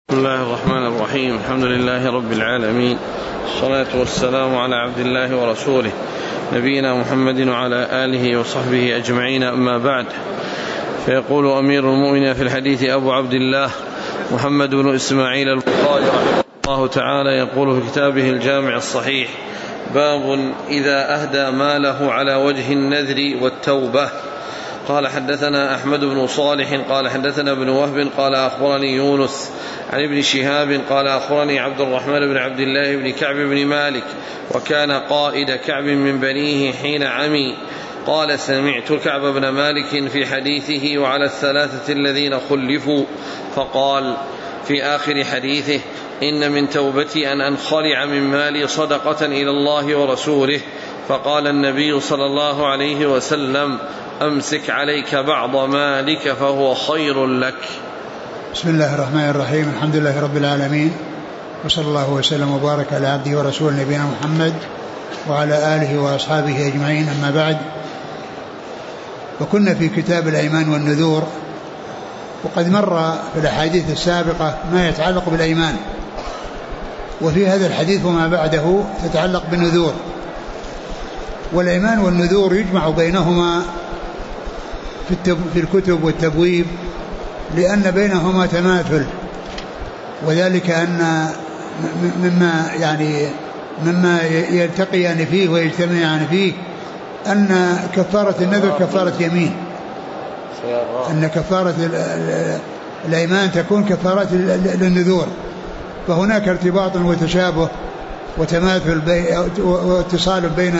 بسم الله الرحمن الرحيم. الحمد لله رب العالمين، الصلاة والسلام على عبد الله ورسوله نبينا محمد وعلى آله وصحبه أجمعين، أما بعد. فيقول أمير المؤمنين في الحديث أبو عبد الله محمد بن إسماعيل البخاري رحمه الله تعالى يقول في كتابه الجامع الصحيح: باب إذا أهدى ماله على وجه النذر والتوبة. قال: حدثنا أحمد بن صالح قال حدثنا ابن وهب قال أخبرني يونس عن ابن شهاب قال أخبرني عبد الرحمن بن عبد الله بن كعب بن مالك، وكان قائد كعب من بنيه حين عمي. قال: سمعت كعب بن مالك في حديثه وعلى الثلاثة الذين خلفوا، فقال في آخر حديثه: إن من توبتي أن أنخلع من مالي صدقة إلى الله ورسوله. فقال النبي صلى الله عليه وسلم: أمسك عليك بعض مالك فهو خير لك. بسم الله الرحمن الرحيم. الحمد لله رب العالمين، وصلى الله وسلم وبارك على عبده ورسوله نبينا محمد وعلى آله وأصحابه أجمعين، أما بعد. وكنا في كتاب الأيمان والنذور، وقد مر في الأحاديث السابقة ما يتعلق بالأيمان، وفي هذا الحديث وما بعده تتعلق بالنذور. والأيمان والنذور يجمع بينهما في الكتب والتبويب، لأن بينهما تماثل، وذلك أن مما يلتقيان فيه ويجتمعان فيه أن كفارة النذر كفارة يمين، أن كفارة الأيمان تكون كفارة للنذور، فهناك ارتباط وتشابه وتماثل واتصال بين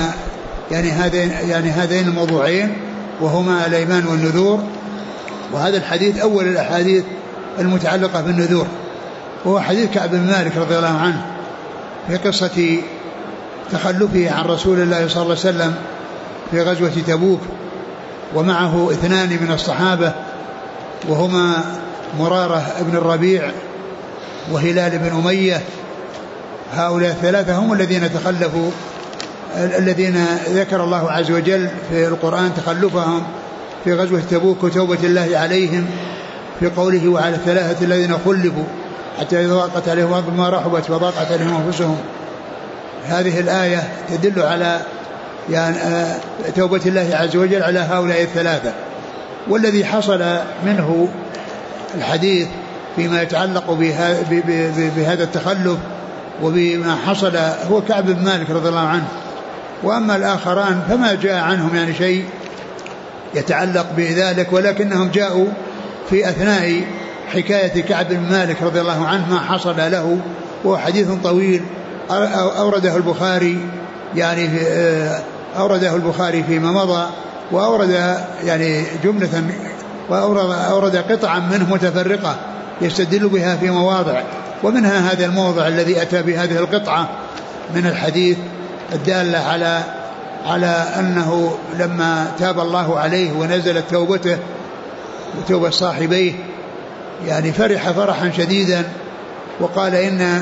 هذين الموضوعين، وهما الأيمان والنذور. وهذا الحديث أول الأحاديث المتعلقة بالنذور، وهو حديث كعب بن مالك رضي الله عنه في قصة تخلفه عن رسول الله صلى الله عليه وسلم في غزوة تبوك، ومعه 2 من الصحابة، وهما مرارة بن الربيع وهلال بن أمية. هؤلاء 3 هم الذين تخلفوا، الذين ذكر الله عز وجل في القرآن تخلفهم في غزوة تبوك وتوبة الله عليهم في قوله: وعلى 3 الذين خلفوا حتى إذا ضاقت عليهم الأرض بما رحبت وضاقت عليهم أنفسهم. هذه الآية تدل على توبة الله عز وجل على هؤلاء 3. والذي حصل منه الحديث فيما يتعلق بهذا التخلف وبما حصل هو كعب بن مالك رضي الله عنه. وأما الآخران فما جاء عنهم شيء يتعلق بذلك، ولكنهم جاءوا في أثناء حكاية كعب بن مالك رضي الله عنه ما حصل له، وهو حديث طويل أورده البخاري فيما مضى، وأورد جملة، وأورد قطعا منه متفرقة يستدل بها في مواضع، ومنها هذا الموضع الذي أتى بهذه القطعة من الحديث الدالة على أنه لما تاب الله عليه ونزلت توبته وتوبة صاحبيه فرح فرحا شديدا، وقال: إن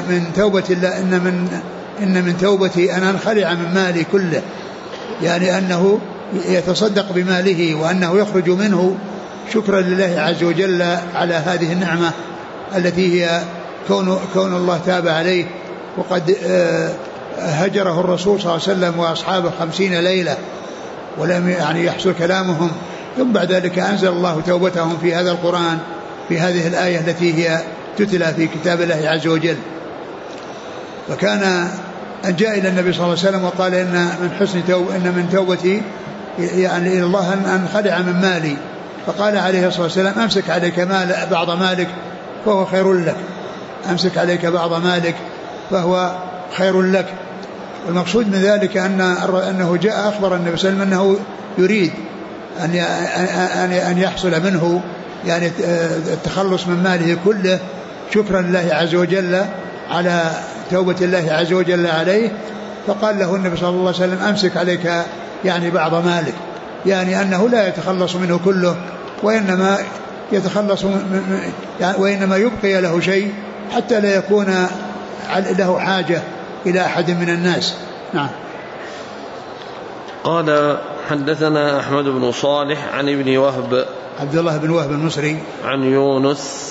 من توبتي أن أنخلع من مالي كله، أنه يتصدق بماله وأنه يخرج منه شكرا لله عز وجل على هذه النعمة التي هي كون الله تاب عليه. وقد هجره الرسول صلى الله عليه وسلم وأصحابه 50 ليلة ولم يحصل كلامهم، ثم بعد ذلك أنزل الله توبتهم في هذا القرآن في هذه الآية التي هي تتلى في كتاب الله عز وجل. فكان أن جاء إلى النبي صلى الله عليه وسلم وقال: إن من توبتي إلى الله أن أنخلع من مالي. فقال عليه الصلاة والسلام: أمسك عليك بعض مالك فهو خير لك، أمسك عليك بعض مالك فهو خير لك. والمقصود من ذلك أنه جاء أخبر النبي صلى الله عليه وسلم أنه يريد أن يحصل منه التخلص من ماله كله شكرا لله عز وجل على توبة الله عز وجل عليه. فقال له النبي صلى الله عليه وسلم: أمسك عليك بعض مالك، أنه لا يتخلص منه كله، وإنما يتخلص وإنما يبقي له شيء حتى لا يكون له حاجة إلى أحد من الناس. نعم. قال: حدثنا أحمد بن صالح عن ابن وهب عبد الله بن وهب المصري، عن يونس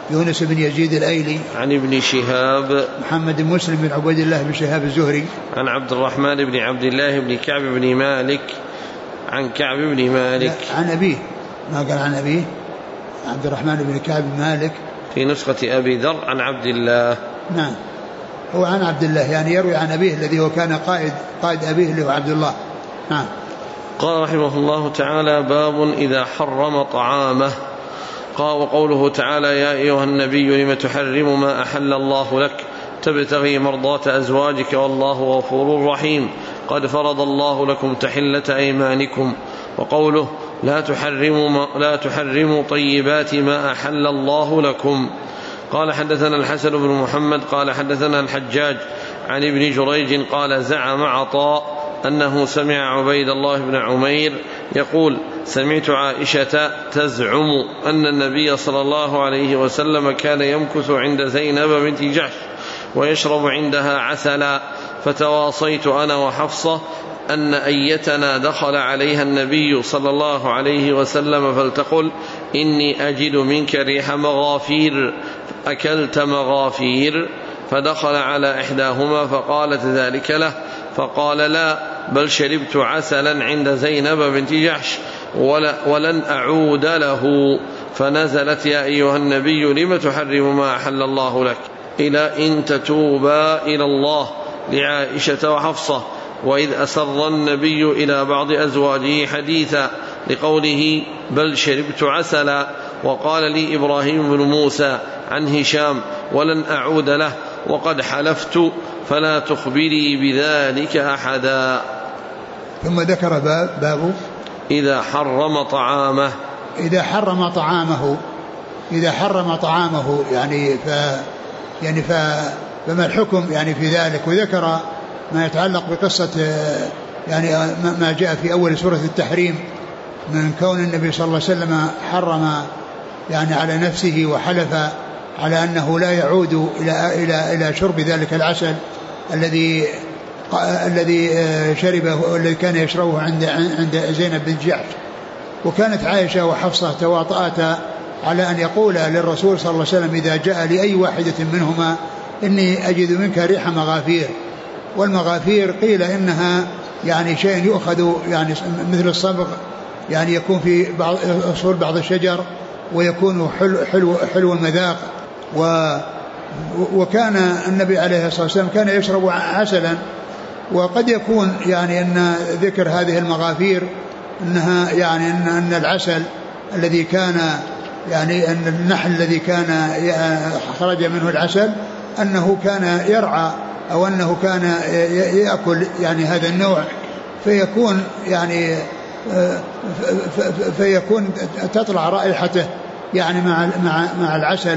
يونس بن يزيد الأيلي. عن ابن شهاب محمد بن مسلم بن عبيد الله بن شهاب الزهري. عن عبد الرحمن بن عبد الله بن كعب بن مالك. عن كعب بن مالك. عن أبيه، ما قال عن أبيه، عبد الرحمن بن كعب بن مالك في نسخة أبي ذر عن عبد الله. نعم، هو عن عبد الله، يعني يروي عن أبيه الذي هو كان قائد أبيه اللي هو عبد الله. نعم. قال رحمه الله تعالى: باب إذا حرم طعامه. قال: وقوله تعالى: يا أيها النبي لم تحرم ما أحل الله لك تبتغي مرضات أزواجك والله غفور رحيم قد فرض الله لكم تحلة أيمانكم. وقوله: لا تحرموا طيبات ما أحل الله لكم. قال: حدثنا الحسن بن محمد قال: حدثنا الحجاج عن ابن جريج قال: زعم عطاء أنه سمع عبيد الله بن عمير يقول: سمعت عائشة تزعم أن النبي صلى الله عليه وسلم كان يمكث عند زينب بنت جحش ويشرب عندها عسلا، فتواصيت أنا وحفصة أن أيتنا دخل عليها النبي صلى الله عليه وسلم فلتقل: إني أجد منك ريح مغافير، أكلت مغافير؟ فدخل على إحداهما فقالت ذلك له، فقال: لا، بل شربت عسلا عند زينب بنت جحش ولن أعود له. فنزلت: يا أيها النبي لم تحرم ما أحل الله لك إلى إن تتوبا إلى الله، لعائشة وحفصة. وإذ أسر النبي إلى بعض أزواجه حديثا، لقوله: بل شربت عسلا. وقال لي إبراهيم بن موسى عن هشام: ولن أعود له، وقد حلفت، فلا تخبري بذلك أحدا. ثم ذكر باب إذا حرم طعامه. إذا حرم طعامه فما الحكم يعني في ذلك. وذكر ما يتعلق بقصة يعني ما جاء في أول سورة التحريم من كون النبي صلى الله عليه وسلم حرم يعني على نفسه وحلف على أنه لا يعود إلى شرب ذلك العسل الذي شربه والذي كان يشربه عند زينب بن جحش. وكانت عائشة وحفصة تواطأتا على أن يقول للرسول صلى الله عليه وسلم إذا جاء لأي واحدة منهما: إني أجد منك ريح مغافير. والمغافير قيل إنها يعني شيء يؤخذ يعني مثل الصبغ، يعني يكون في أصول بعض الشجر ويكون حلو المذاق. وكان النبي عليه الصلاة والسلام كان يشرب عسلا. وقد يكون يعني أن ذكر هذه المغافير أنها يعني أن العسل الذي كان يعني أن النحل الذي كان خرج منه العسل أنه كان يرعى أو أنه كان يأكل يعني هذا النوع، فيكون تطلع رائحته يعني مع العسل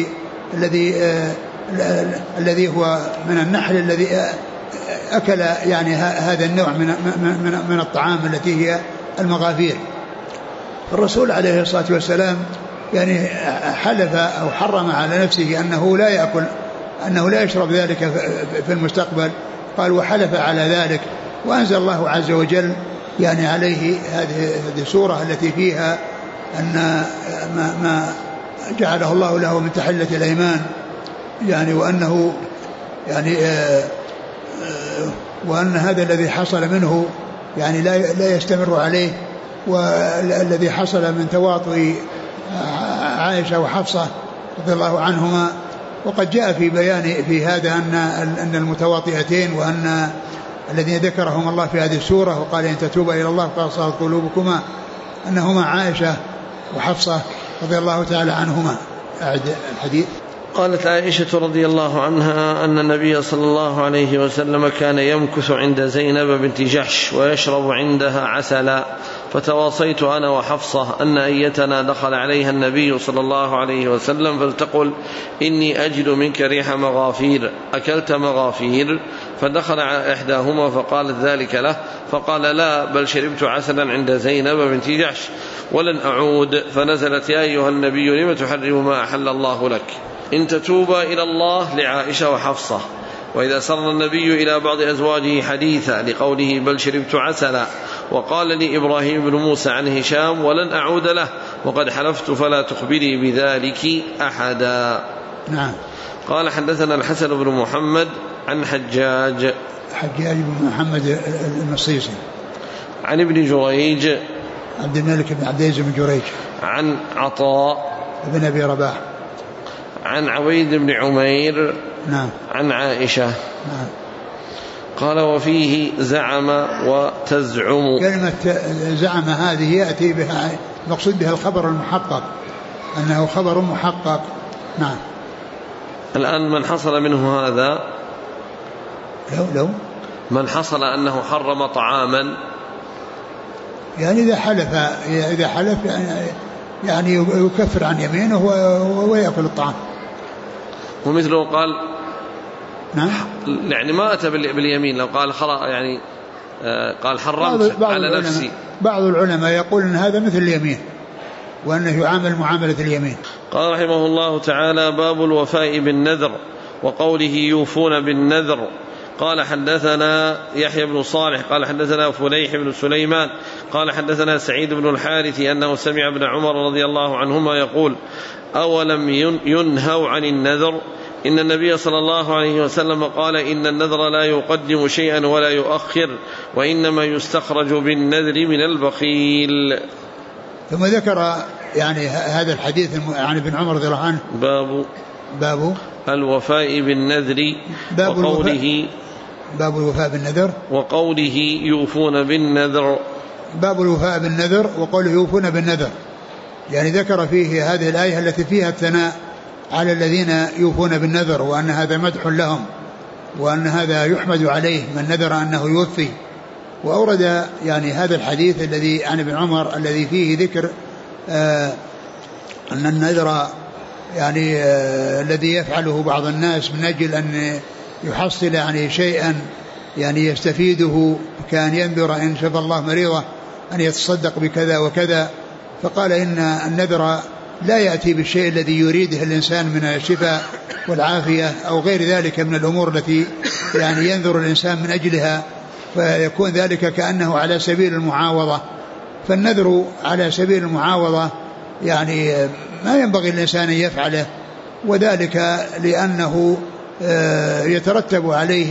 الذي هو من النحل الذي أكل يعني هذا النوع من الطعام التي هي المغافير. الرسول عليه الصلاة والسلام يعني حلف أو حرم على نفسه أنه لا يشرب ذلك في المستقبل. قال: وحلف على ذلك. وأنزل الله عز وجل يعني عليه هذه السورة التي فيها أن ما جعله الله له من تحلة الأيمان، يعني وأن هذا الذي حصل منه يعني لا يستمر عليه، والذي حصل من تواطؤ عائشة وحفصة رضي الله عنهما. وقد جاء في بيان في هذا أن المتواطئتين وأن الذين ذكرهم الله في هذه السورة وقال: إن تتوبا إلى الله فقد صغت قلوبكما، أنهما عائشة وحفصة رضي الله تعالى عنهما. أعد الحديث. قالت عائشة رضي الله عنها أن النبي صلى الله عليه وسلم كان يمكث عند زينب بنت جحش ويشرب عندها عسلا، فتواصيت أنا وحفصة أن أيتنا دخل عليها النبي صلى الله عليه وسلم فلتقل: إني أجد منك ريح مغافير، أكلت مغافير؟ فدخل على إحداهما فقالت ذلك له، فقال: لا، بل شربت عسلا عند زينب بنت جحش ولن أعود. فنزلت: يا أيها النبي لم تحرم ما أحل الله لك إن تتوبا إلى الله، لعائشة وحفصة. وإذا سر النبي إلى بعض أزواجه حديثا، لقوله: بل شربت عسلا. وقال لي إبراهيم بن موسى عن هشام: ولن أعود له، وقد حلفت فلا تخبري بذلك أحدا. نعم. قال حدثنا الحسن بن محمد عن حجاج بن محمد المصيصي عن ابن جريج عبد الملك بن عبد العزيز بن جريج عن عطاء بن أبي رباح عن عبيد بن عمير نعم عن عائشة نعم. قال وفيه زعم وتزعم. كلمة زعم هذه يأتي بها مقصود بها الخبر المحقق، أنه خبر محقق. نعم. الآن من حصل منه هذا لو من حصل أنه حرم طعاما، يعني إذا حلف يعني يكفر عن يمينه ويأكل الطعام. ومثله قال نعم، يعني ما أتى باليمين، لو قال يعني قال حرمت على نفسي. بعض العلماء يقول أن هذا مثل اليمين وأنه يعامل معاملة اليمين. قال رحمه الله تعالى: باب الوفاء بالنذر وقوله يوفون بالنذر. قال حدثنا يحيى بن صالح قال حدثنا فليح بن سليمان قال حدثنا سعيد بن الحارث أنه سمع ابن عمر رضي الله عنهما يقول: أولم ينهوا عن النذر؟ إن النبي صلى الله عليه وسلم قال: إن النذر لا يقدم شيئا ولا يؤخر، وإنما يستخرج بالنذر من البخيل. ثم ذكر يعني هذا الحديث عن ابن عمر رضي الله عنه، باب الوفاء بالنذر وقوله باب الوفاء بالنذر وقوله يوفون بالنذر. باب الوفاء بالنذر وقوله يوفون بالنذر، يعني ذكر فيه هذه الآية التي فيها الثناء على الذين يوفون بالنذر، وأن هذا مدح لهم، وأن هذا يحمد عليه من نذر أنه يوفي. وأورد يعني هذا الحديث الذي عن ابن عمر الذي فيه ذكر أن النذر يعني الذي يفعله بعض الناس من أجل أن يحصل يعني شيئا يعني يستفيده، كان ينذر إن شفى الله مريضة أن يتصدق بكذا وكذا، فقال إن النذر لا يأتي بالشيء الذي يريده الإنسان من الشفاء والعافية أو غير ذلك من الأمور التي يعني ينذر الإنسان من أجلها، فيكون ذلك كأنه على سبيل المعاوضة. فالنذر على سبيل المعاوضة يعني ما ينبغي الإنسان أن يفعله، وذلك لأنه يترتب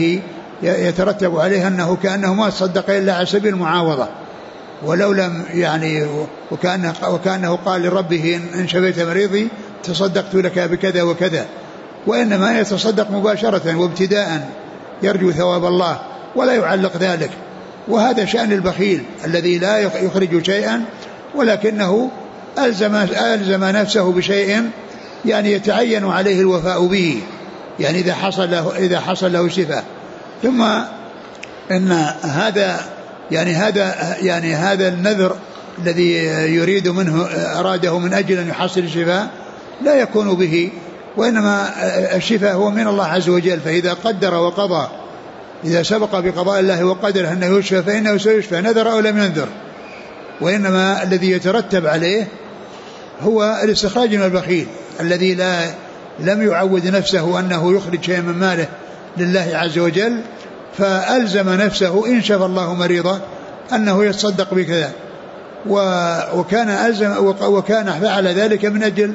عليه أنه كأنه ما تصدق إلا على سبيل المعاوضة، ولو لم يعني وكأنه قال لربه إن شفيت مريضي تصدقت لك بكذا وكذا، وإنما يتصدق مباشرة وابتداء يرجو ثواب الله ولا يعلق ذلك. وهذا شأن البخيل الذي لا يخرج شيئا ولكنه ألزم نفسه بشيء يعني يتعين عليه الوفاء به، يعني إذا حصل له شفاء. ثم إن هذا النذر الذي يريد منه أراده من أجل أن يحصل الشفاء لا يكون به، وإنما الشفاء هو من الله عز وجل. فإذا قدر وقضى، إذا سبق بقضاء الله وقدر أنه يشفى فإنه سيشفى نذر أو لم ينذر، وإنما الذي يترتب عليه هو الاستخراج من البخيل الذي لم يعود نفسه أنه يخرج شيئا من ماله لله عز وجل، فألزم نفسه إن شفى الله مريضا أنه يتصدق بكذا، وكان فعل ذلك من أجل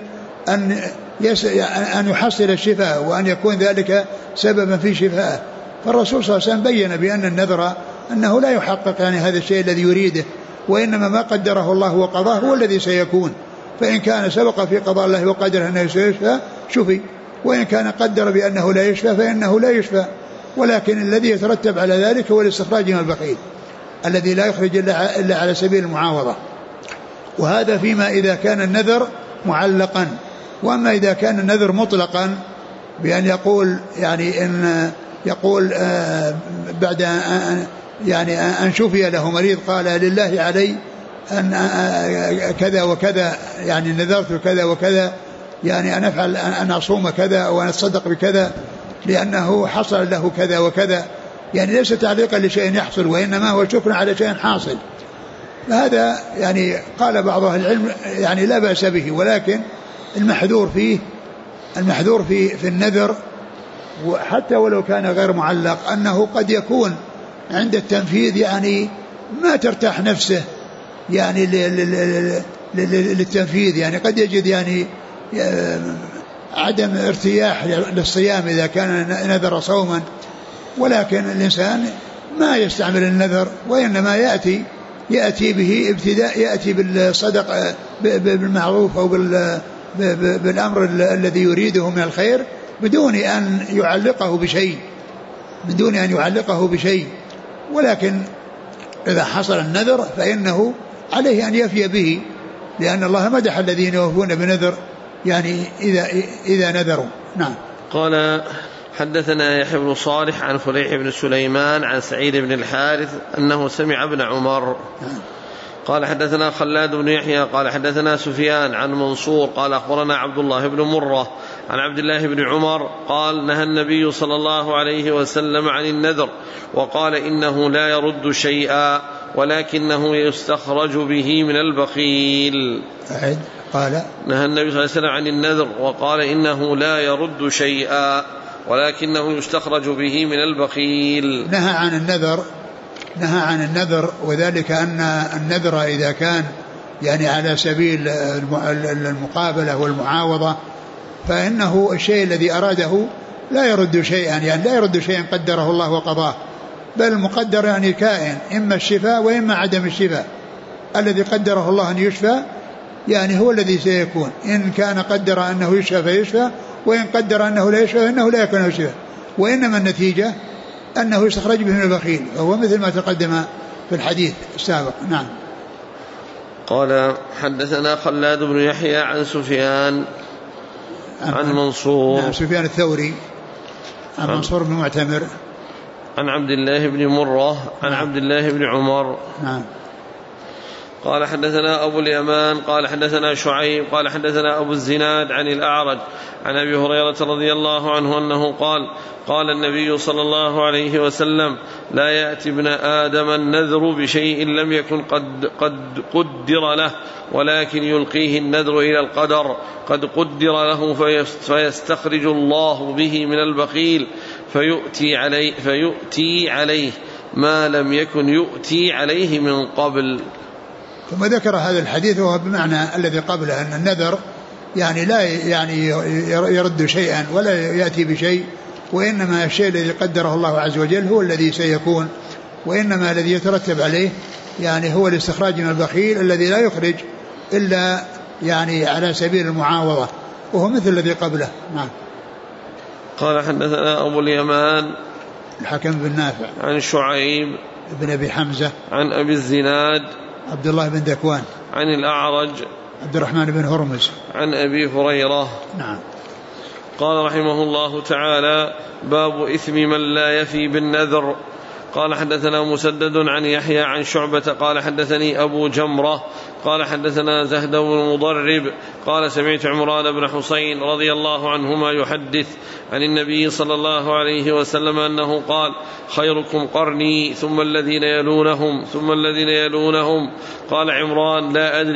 أن يحصل الشفاء وأن يكون ذلك سببا في شفائه. فالرسول صلى الله عليه وسلم بين بأن النذر أنه لا يحقق يعني هذا الشيء الذي يريده، وإنما ما قدره الله وقضاه هو الذي سيكون. فإن كان سبق في قضاء الله وقدر أنه سيشفى شفي، وإن كان قدر بأنه لا يشفى فإنه لا يشفى. ولكن الذي يترتب على ذلك هو الاستخراج من البخيل الذي لا يخرج إلا على سبيل المعاوضة. وهذا فيما إذا كان النذر معلقا. وأما إذا كان النذر مطلقا بأن يقول يعني إن يقول بعد أن شفي له مريض قال لله علي أن كذا وكذا، يعني نذرت كذا وكذا، يعني أن أفعل أن أصوم كذا وأن أتصدق بكذا لأنه حصل له كذا وكذا، يعني ليس تعليقا لشيء يحصل وإنما هو شكر على شيء حاصل. فهذا يعني قال بعض أهل العلم يعني لا بأس به، ولكن المحذور في النذر وحتى ولو كان غير معلق أنه قد يكون عند التنفيذ يعني ما ترتاح نفسه يعني للتنفيذ. يعني قد يجد يعني عدم ارتياح للصيام إذا كان نذر صوما، ولكن الإنسان ما يستعمل النذر، وإنما يأتي به ابتداء، يأتي بالصدق بالمعروف أو بالأمر الذي يريده من الخير بدون أن يعلقه بشيء. ولكن إذا حصل النذر فإنه عليه أن يفي به، لأن الله مدح الذين يوفون بنذر يعني إذا نذروا. نعم. قال حدثنا يحيى بن صالح عن فليح بن سليمان عن سعيد بن الحارث أنه سمع ابن عمر قال حدثنا خلاد بن يحيى قال حدثنا سفيان عن منصور قال أخبرنا عبد الله بن مرة عن عبد الله بن عمر قال نهى النبي صلى الله عليه وسلم عن النذر وقال إنه لا يرد شيئا ولكنه يستخرج به من البخيل. قال نهى النبي صلى الله عليه وسلم عن النذر وقال إنه لا يرد شيئا ولكنه يستخرج به من البخيل. نهى عن النذر وذلك أن النذر إذا كان يعني على سبيل المقابلة والمعاوضة فإنه الشيء الذي أراده لا يرد شيئا، يعني لا يرد شيئا قدره الله وقضاه، بل المقدر يعني كائن، إما الشفاء وإما عدم الشفاء. الذي قدره الله أن يشفى يعني هو الذي سيكون، إن كان قدر أنه يشفى فيشفى، وإن قدر أنه لا يشفى فإنه لا يكون يشفى، وإنما النتيجة أنه يستخرج به من البخيل، وهو مثل ما تقدم في الحديث السابق. نعم. قال حدثنا خلاد بن يحيى عن سفيان عن منصور. نعم، سفيان الثوري عن منصور بن معتمر عن عبد الله بن مرة عن عبد الله بن عمر. نعم. قال حدثنا أبو اليمان قال حدثنا شعيب قال حدثنا أبو الزناد عن الأعرج عن أبي هريرة رضي الله عنه أنه قال النبي صلى الله عليه وسلم لا يأتي ابن آدم النذر بشيء لم يكن قد قدر له ولكن يلقيه النذر إلى القدر قد قدر له فيستخرج الله به من البخيل فيؤتي عليه ما لم يكن يؤتي عليه من قبل. ثم ذكر هذا الحديث وهو بمعنى الذي قبله، أن النذر يعني لا يعني يرد شيئا ولا يأتي بشيء، وإنما الشيء الذي قدره الله عز وجل هو الذي سيكون، وإنما الذي يترتب عليه يعني هو الاستخراج من البخيل الذي لا يخرج إلا يعني على سبيل المعاوضة، وهو مثل الذي قبله. نعم. قال حدثنا أبو اليمان الحكم بن نافع عن شعيب بن أبي حمزة عن أبي الزناد عبد الله بن ذكوان عن الأعرج عبد الرحمن بن هرمز عن أبي هريرة. نعم. قال رحمه الله تعالى باب إثم من لا يفي بالنذر. قال حدثنا مسدد عن يحيى عن شعبة قال حدثني أبو جمرة قال حدثنا زهد بن مضرب قال سمعت عمران بن حسين رضي الله عنهما يحدث عن النبي صلى الله عليه وسلم أنه قال خيركم قرني ثم الذين يلونهم ثم الذين يلونهم. قال عمران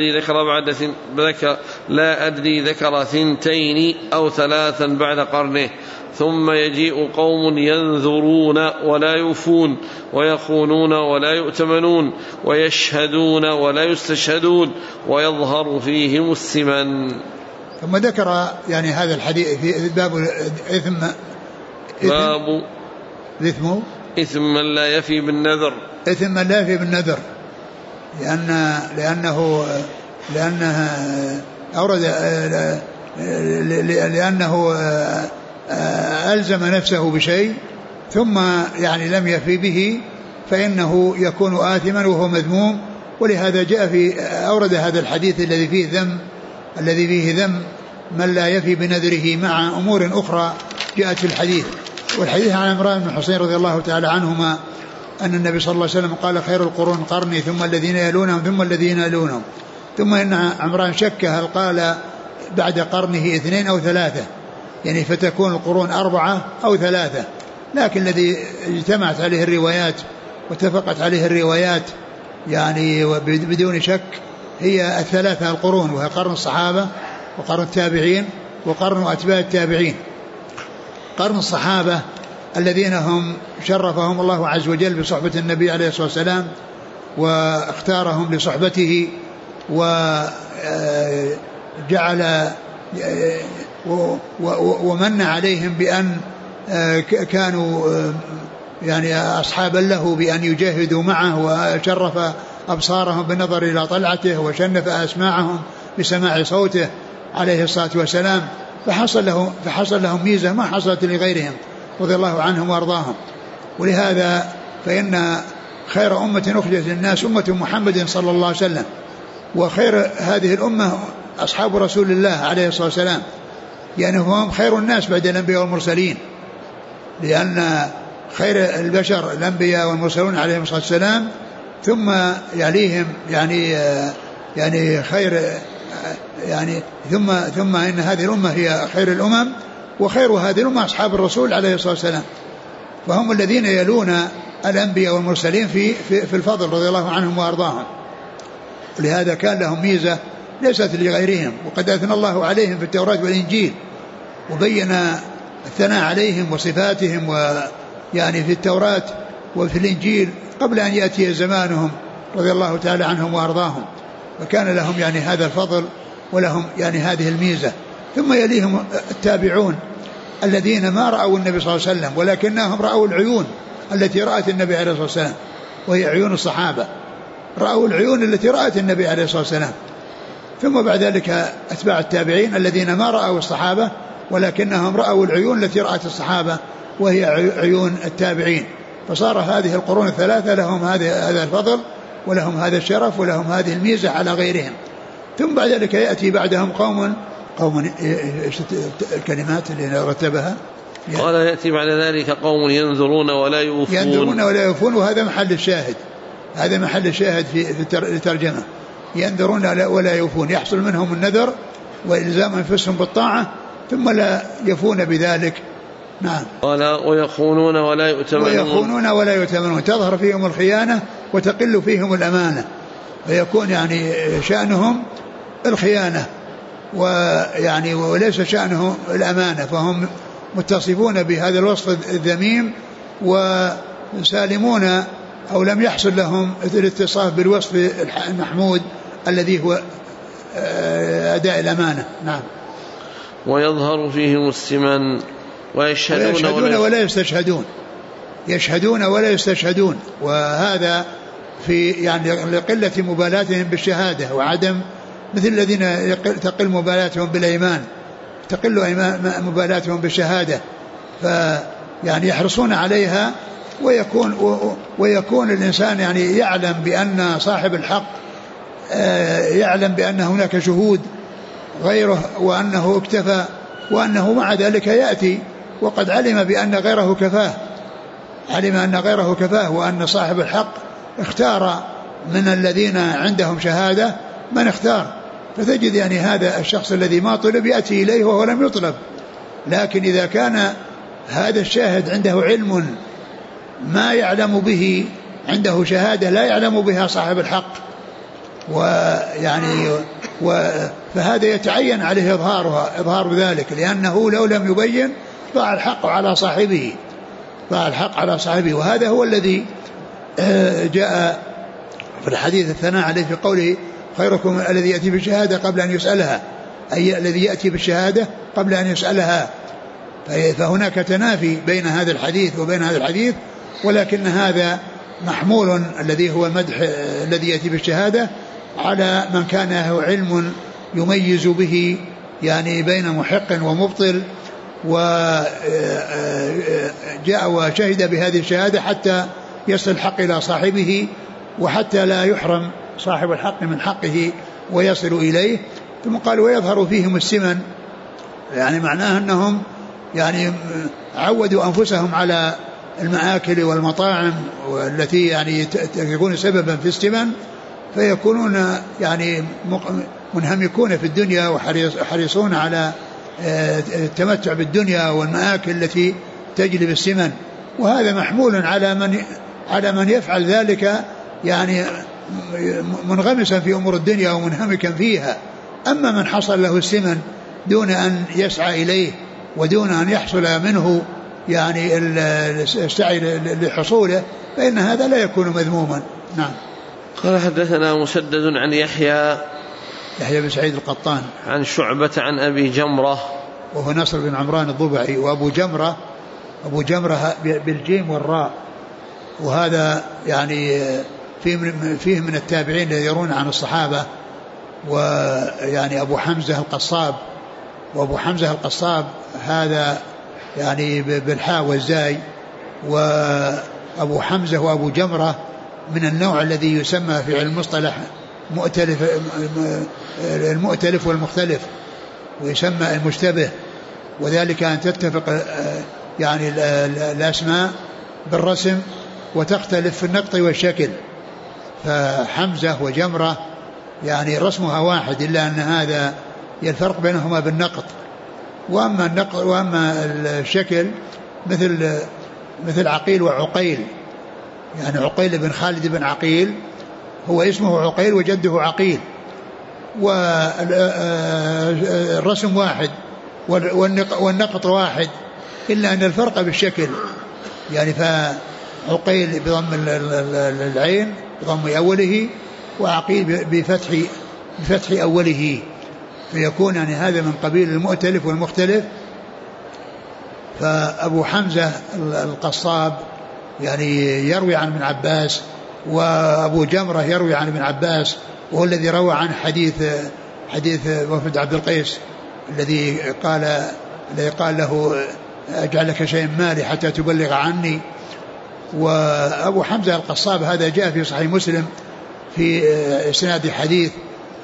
لا أدري ذكر 2 أو 3 بعد قرنه. ثم يجيء قوم ينذرون ولا يوفون ويخونون ولا يؤتمنون ويشهدون ولا يستشهدون ويظهر فيهم السمن. ثم ذكر يعني هذا الحديث في باب إثم من لا يفي بالنذر. إثم من لا يفي بالنذر لأنه ألزم نفسه بشيء ثم يعني لم يفي به فإنه يكون آثما وهو مذموم. ولهذا أورد هذا الحديث الذي فيه ذم من لا يفي بنذره مع أمور أخرى جاءت في الحديث. والحديث عن عمران بن حسين رضي الله تعالى عنهما أن النبي صلى الله عليه وسلم قال خير القرون قرني ثم الذين يلونهم ثم الذين يلونهم. ثم إن عمران شك هل قال بعد قرنه 2 أو 3، يعني فتكون القرون 4 أو 3، لكن الذي اجتمعت عليه الروايات واتفقت عليه الروايات يعني بدون شك هي 3 القرون، وهي قرن الصحابة وقرن التابعين وقرن أتباع التابعين. قرن الصحابة الذين هم شرفهم الله عز وجل بصحبة النبي عليه الصلاة والسلام واختارهم لصحبته جعل ومن عليهم بأن كانوا يعني أصحابا له بأن يجاهدوا معه، وشرف أبصارهم بالنظر إلى طلعته، وشنف أسماعهم بسماع صوته عليه الصلاة والسلام، فحصل لهم ميزة ما حصلت لغيرهم رضي الله عنهم وأرضاهم. ولهذا فإن خير أمة أخرجت للناس أمة محمد صلى الله عليه وسلم، وخير هذه الأمة أصحاب رسول الله عليه الصلاة والسلام، يعني هم خير الناس بعد الأنبياء والمرسلين، لأن خير البشر الأنبياء والمرسلون عليهم الصلاة والسلام، ثم يليهم يعني خير يعني ثم إن هذه الأمة هي خير الأمم، وخير هذه الأمة أصحاب الرسول عليه الصلاة والسلام، فهم الذين يلون الأنبياء والمرسلين في الفضل رضي الله عنهم وأرضاهم. لهذا كان لهم ميزة ليست لغيرهم، وقد أثنى الله عليهم في التوراة والإنجيل، وبين الثناء عليهم وصفاتهم ويعني في التوراة وفي الإنجيل قبل أن يأتي زمانهم رضي الله تعالى عنهم وأرضاهم، فكان لهم يعني هذا الفضل ولهم يعني هذه الميزة. ثم يليهم التابعون الذين ما رأوا النبي صلى الله عليه وسلم، ولكنهم رأوا العيون التي رأت النبي عليه الصلاة والسلام، وهي عيون الصحابة، رأوا العيون التي رأت النبي عليه الصلاة والسلام. ثم بعد ذلك أتباع التابعين الذين ما رأوا الصحابة، ولكنهم رأوا العيون التي رأت الصحابة، وهي عيون التابعين. فصار هذه القرون الثلاثة لهم هذا الفضل ولهم هذا الشرف ولهم هذه الميزة على غيرهم. ثم بعد ذلك يأتي بعدهم قوم الكلمات اللي رتبها، قال يأتي بعد ذلك قوم ينذرون ولا يوفون، وهذا محل الشاهد، هذا محل الشاهد في الترجمة، ينذرون ولا يوفون، يحصل منهم النذر وإلزام أنفسهم بالطاعة ثم لا يفون بذلك. نعم. قال ويخونون ولا يؤتمنون، تظهر فيهم الخيانة وتقل فيهم الأمانة، فيكون يعني شأنهم الخيانة ويعني وليس شأنهم الأمانة، فهم متصفون بهذا الوصف الذميم وسالمون أو لم يحصل لهم الاتصاف بالوصف المحمود الذي هو أداء الأمانة. نعم. ويظهر فيهم السمن ويشهدون ولا يستشهدون، يشهدون ولا يستشهدون، وهذا في يعني لقلة مبالاتهم بالشهادة وعدم، مثل الذين تقل مبالاتهم بالأيمان، تقل مبالاتهم بالشهادة، فيعني يحرصون عليها، ويكون الإنسان يعني يعلم بأن صاحب الحق يعلم بأن هناك شهود غيره وأنه اكتفى، وأنه مع ذلك يأتي وقد علم بأن غيره كفاه، علم أن غيره كفاه، وأن صاحب الحق اختار من الذين عندهم شهادة من اختار، فتجد يعني هذا الشخص الذي ما طلب يأتي إليه وهو لم يطلب. لكن إذا كان هذا الشاهد عنده علم ما يعلم به، عنده شهادة لا يعلم بها صاحب الحق، ويعني فهذا يتعين عليه إظهار ذلك، لأنه لو لم يبين ضاع الحق على صاحبه، ضاع الحق على صاحبه. وهذا هو الذي جاء في الحديث الثناء عليه في قوله خيركم الذي يأتي بالشهادة قبل أن يسألها، أي الذي يأتي بالشهادة قبل أن يسألها. فهناك تنافي بين هذا الحديث وبين هذا الحديث، ولكن هذا محمول الذي هو المدح الذي يأتي بالشهادة على من كان له علم يميز به يعني بين محق ومبطل، وجاء وشهد بهذه الشهادة حتى يصل الحق إلى صاحبه، وحتى لا يحرم صاحب الحق من حقه ويصل إليه. ثم قال ويظهر فيهم السمن، يعني معناه أنهم يعني عودوا أنفسهم على المآكل والمطاعم والتي يعني تكون سببا في السمن، فيكونون يعني منهمكون في الدنيا وحريصون على التمتع بالدنيا والمآكل التي تجلب السمن. وهذا محمول على من يفعل ذلك يعني منغمسا في أمور الدنيا ومنهمكا فيها. أما من حصل له السمن دون أن يسعى إليه ودون أن يحصل منه يعني السعي لحصوله، فإن هذا لا يكون مذموما. نعم. قال حدثنا مسدد عن يحيى يحيى بن سعيد القطان. عن شعبة عن أبي جمرة وهو نصر بن عمران الضبعي. وأبو جمرة أبو جمرة بالجيم والراء، وهذا يعني فيه من التابعين الذين يرون عن الصحابة. ويعني أبو حمزة القصاب، وأبو حمزة القصاب هذا يعني بالحاء والزاي. وأبو حمزة وأبو جمرة من النوع الذي يسمى في علم المصطلح المؤتلف والمختلف، ويسمى المشتبه، وذلك أن تتفق يعني الأسماء بالرسم وتختلف في النقط والشكل. فحمزة وجمرة يعني رسمها واحد، إلا أن هذا الفرق بينهما بالنقط. وأما الشكل مثل عقيل وعقيل، يعني عقيل بن خالد بن عقيل هو اسمه عقيل وجده عقيل، والرسم واحد والنقط واحد، إلا أن الفرق بالشكل. يعني فعقيل بضم العين بضم أوله، وعقيل بفتح أوله، فيكون يعني هذا من قبيل المؤتلف والمختلف. فأبو حمزة القصاب يعني يروي عن ابن عباس، وأبو جمرة يروي عن ابن عباس، وهو الذي روى عن حديث وفد عبد القيس الذي قال له أجعلك شيء مالي حتى تبلغ عني. وأبو حمزة القصاب هذا جاء في صحيح مسلم في إسناد حديث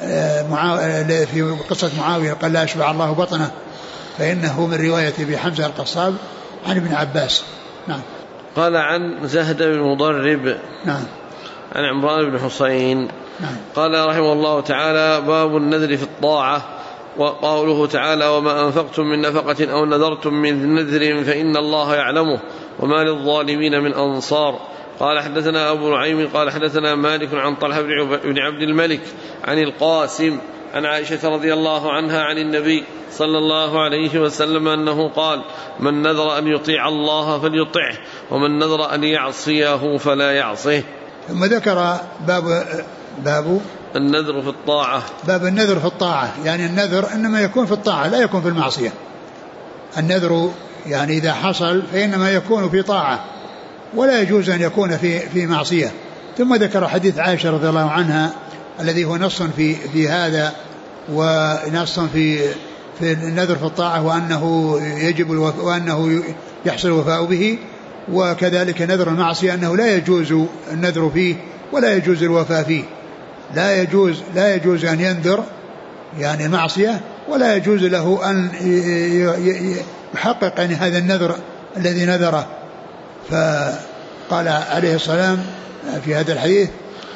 في قصة معاوية قال لا أشبع الله بطنه، فإنه من رواية أبي حمزة القصاب عن ابن عباس. نعم. قال عن زهد بن مضرب نعم عن عمران بن حسين نعم. قال رحمه الله تعالى: باب النذر في الطاعة. وقوله تعالى: وما أنفقتم من نفقة أو نذرتم من نذر فإن الله يعلمه وما للظالمين من أنصار. قال حدثنا أبو نعيم قال حدثنا مالك عن طلحة بن عبد الملك عن القاسم عن عائشة رضي الله عنها عن النبي صلى الله عليه وسلم أنه قال: من نذر أن يطيع الله فليطعه، ومن نذر أن يعصيه فلا يعصيه. ثم ذكر باب النذر في الطاعة. باب النذر في الطاعة، يعني النذر إنما يكون في الطاعة لا يكون في المعصية. النذر يعني إذا حصل فإنما يكون في طاعة، ولا يجوز أن يكون في معصية. ثم ذكر حديث عائشة رضي الله عنها الذي هو نص في هذا، ونص في النذر في الطاعة، وأنه يجب وأنه يحصل الوفاء به. وكذلك نذر المعصية أنه لا يجوز النذر فيه ولا يجوز الوفاء فيه. لا يجوز أن ينذر يعني معصية، ولا يجوز له أن يحقق يعني هذا النذر الذي نذره. فقال عليه السلام في هذا الحديث: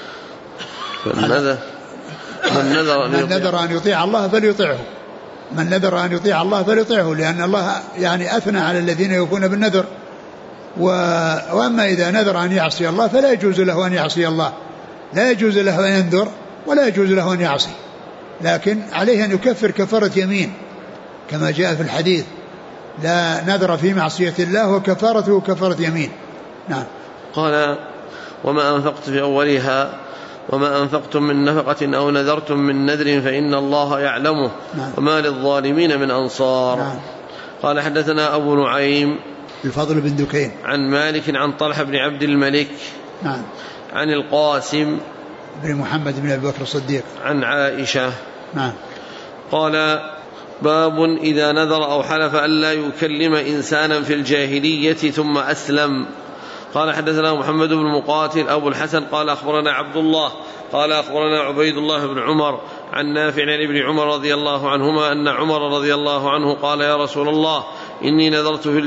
من نذر أن يطيع الله فليطيعه. من نذر أن يطيع الله فليطيعه، لأن الله يعني أثنى على الذين يوفون بالنذر. وأما إذا نذر أن يعصي الله فلا يجوز له أن يعصي الله، لا يجوز له أن ينذر ولا يجوز له أن يعصي، لكن عليه أن يكفر كفارة يمين كما جاء في الحديث: لا نذر في معصية الله وكفارته كفارة يمين. نعم. قال: وما أنفقت في أولها: وما أنفقتم من نفقة أو نذرتم من نذر فإن الله يعلمه. نعم. وما للظالمين من أنصار. نعم. قال حدثنا أبو نعيم الفضل بن دكين عن مالك عن طلحة بن عبد الملك نعم عن القاسم بن محمد بن أبي بكر الصديق عن عائشة. نعم. قال: باب إذا نذر أو حلف أن لا يكلم إنسانا في الجاهلية ثم أسلم. قال حدثنا محمد بن مقاتل أبو الحسن قال أخبرنا عبد الله قال أخبرنا عبيد الله بن عمر عن نافع عن ابن عمر رضي الله عنهما أن عمر رضي الله عنه قال: يا رسول الله إني نذرت في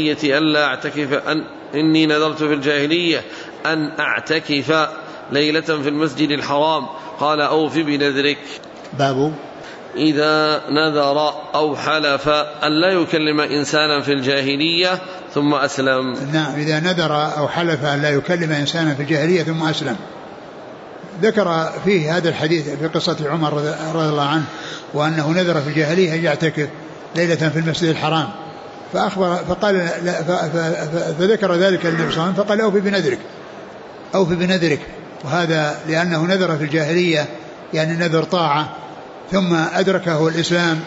الجاهلية أن أعتكف ليلة في المسجد الحرام. قال: أوف بنذرك. باب إذا نذر أو حلف أن لا يكلم إنسانا في الجاهلية ثم أسلم. نعم. إذا نذر أو حلف أن لا يكلم إنسانا في الجاهلية ثم أسلم. ذكر فيه هذا الحديث في قصة عمر رضي الله عنه، وأنه نذر في الجاهلية أن يعتكف ليلة في المسجد الحرام، فذكر ذلك النبي صلى الله عليه وسلم فقال: أوف بنذرك. وهذا لأنه نذر في الجاهلية يعني نذر طاعة، ثم أدركه الإسلام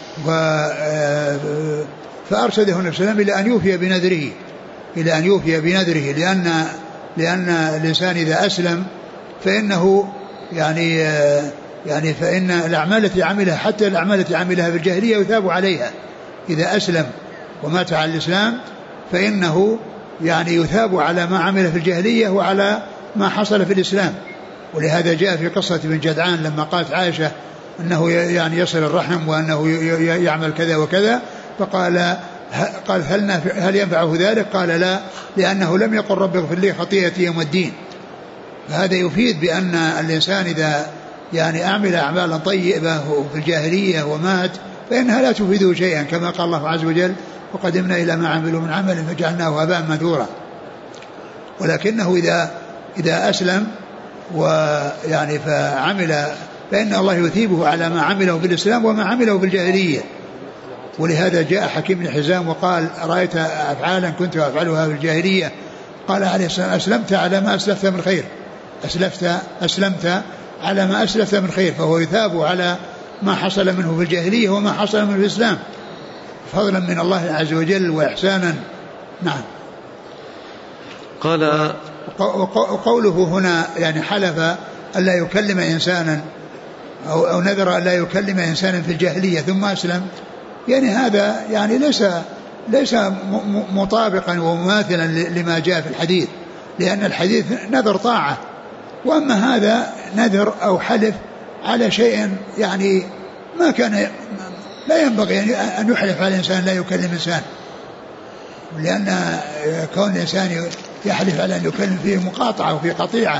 فأرشده النبي صلى الله عليه وسلم إلى أن يوفي بنذره لأن الإنسان إذا أسلم فإنه يعني فإن الأعمال التي عملها حتى الأعمال التي عملها في الجاهلية يثاب عليها. إذا أسلم ومات على الإسلام فإنه يعني يثاب على ما عمل في الجاهلية وعلى ما حصل في الإسلام. ولهذا جاء في قصة ابن جدعان لما قالت عائشة أنه يعني يصل الرحم وأنه يعمل كذا وكذا، فقال هل ينفعه ذلك؟ قال لا، لأنه لم يقل رب اغفر لي خطيئتي يوم الدين. فهذا يفيد بأن الإنسان إذا يعني أعمل أعمالا طيبة في الجاهلية ومات فإنها لا تفيده شيئا، كما قال الله عز وجل وقدمنا إلى ما عملوا من عمل فجعلناه هباء منثورا. ولكنه إذا أسلم ويعني فعمل فإن الله يثيبه على ما عمله في الإسلام وما عمله في الجاهلية. ولهذا جاء حكيم بن حزام وقال رأيت أفعالا كنت أفعلها في الجاهلية، قال عليه السلام أسلمت على ما أسلفت من خير، أسلمت على ما أسلفت من خير، فهو يثاب على ما حصل منه في الجاهلية وما حصل منه في الإسلام فضلا من الله عز وجل وإحسانا. نعم. قال وقوله هنا يعني حلف ألا يكلم إنسانا أو نذر ألا يكلم إنسانا في الجاهلية ثم أسلم، يعني هذا يعني ليس مطابقا ومماثلا لما جاء في الحديث، لأن الحديث نذر طاعة، وأما هذا نذر أو حلف على شيء يعني ما كان لا ينبغي أن يحلف على الإنسان لا يكلم إنسان، لأن كون الإنسان يحلف على أن يكلم فيه مقاطعة وفيه قطيعة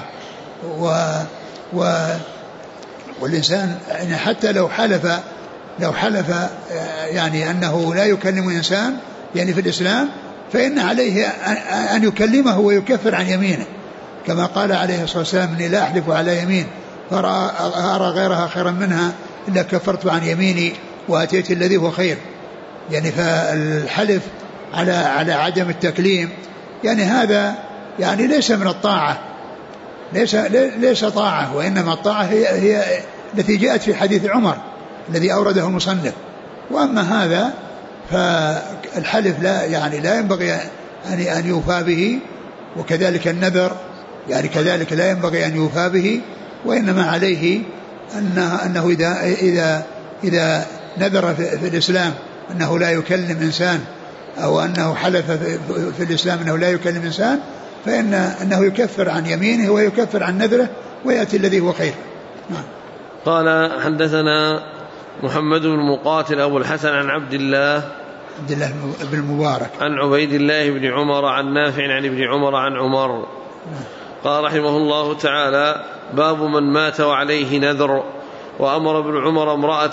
والإنسان يعني حتى لو حلف يعني أنه لا يكلم إنسان يعني في الإسلام فإن عليه أن يكلمه ويكفر عن يمينه، كما قال عليه الصلاة والسلام إني لا أحلف على يمين فأرى غيرها خيرا منها إلا كفرت عن يميني وأتيت الذي هو خير. يعني فالحلف على عدم التكليم يعني هذا يعني ليس من الطاعة، ليس طاعة، وإنما الطاعة هي التي جاءت في حديث عمر الذي أورده المصنف. وأما هذا فالحلف لا ينبغي أن يوفى به، وكذلك النذر يعني كذلك لا ينبغي أن يوفى به، وإنما عليه أنه إذا نذر في الإسلام أنه لا يكلم إنسان أو أنه حلف في الإسلام أنه لا يكلم إنسان فإنه يكفر عن يمينه ويكفر عن نذره ويأتي الذي هو خير. نعم. قال حدثنا محمد بن مقاتل أبو الحسن عن عبد الله بن المبارك عن عبيد الله بن عمر عن نافع عن ابن عمر عن عمر قال رحمه الله تعالى: باب من مات وعليه نذر. وأمر ابن عمر امرأة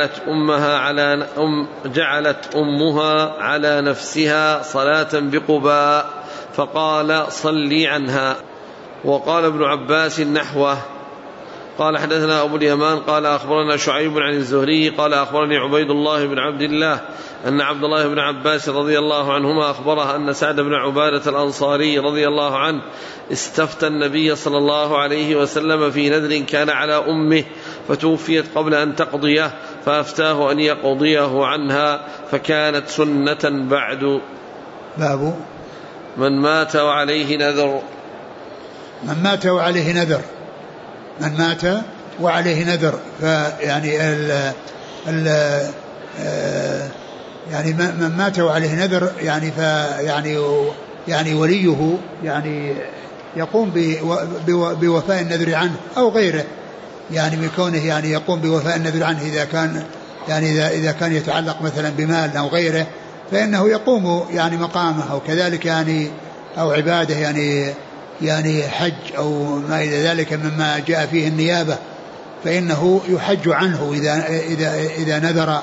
جعلت أمها على نفسها صلاة بقباء فقال: صلي عنها. وقال ابن عباس نحوه. قال حدثنا أبو اليمان قال أخبرنا شعيب عن الزهري قال أخبرني عبيد الله بن عبد الله أن عبد الله بن عباس رضي الله عنهما أخبره أن سعد بن عبادة الأنصاري رضي الله عنه استفتى النبي صلى الله عليه وسلم في نذر كان على أمه فتوفيت قبل أن تقضيه فأفتاه أن يقضيه عنها فكانت سنة بعد. باب من مات وعليه نذر. من مات وعليه نذر فيعني يعني من مات وعليه نذر يعني وليه يعني يقوم بوفاء النذر عنه أو غيره، يعني بكونه يعني يقوم بوفاء النذر عنه إذا كان يتعلق مثلا بمال أو غيره فإنه يقوم يعني مقامه، أو كذلك يعني أو عباده يعني حج أو ما إلى ذلك مما جاء فيه النيابة فإنه يحج عنه إذا نذر.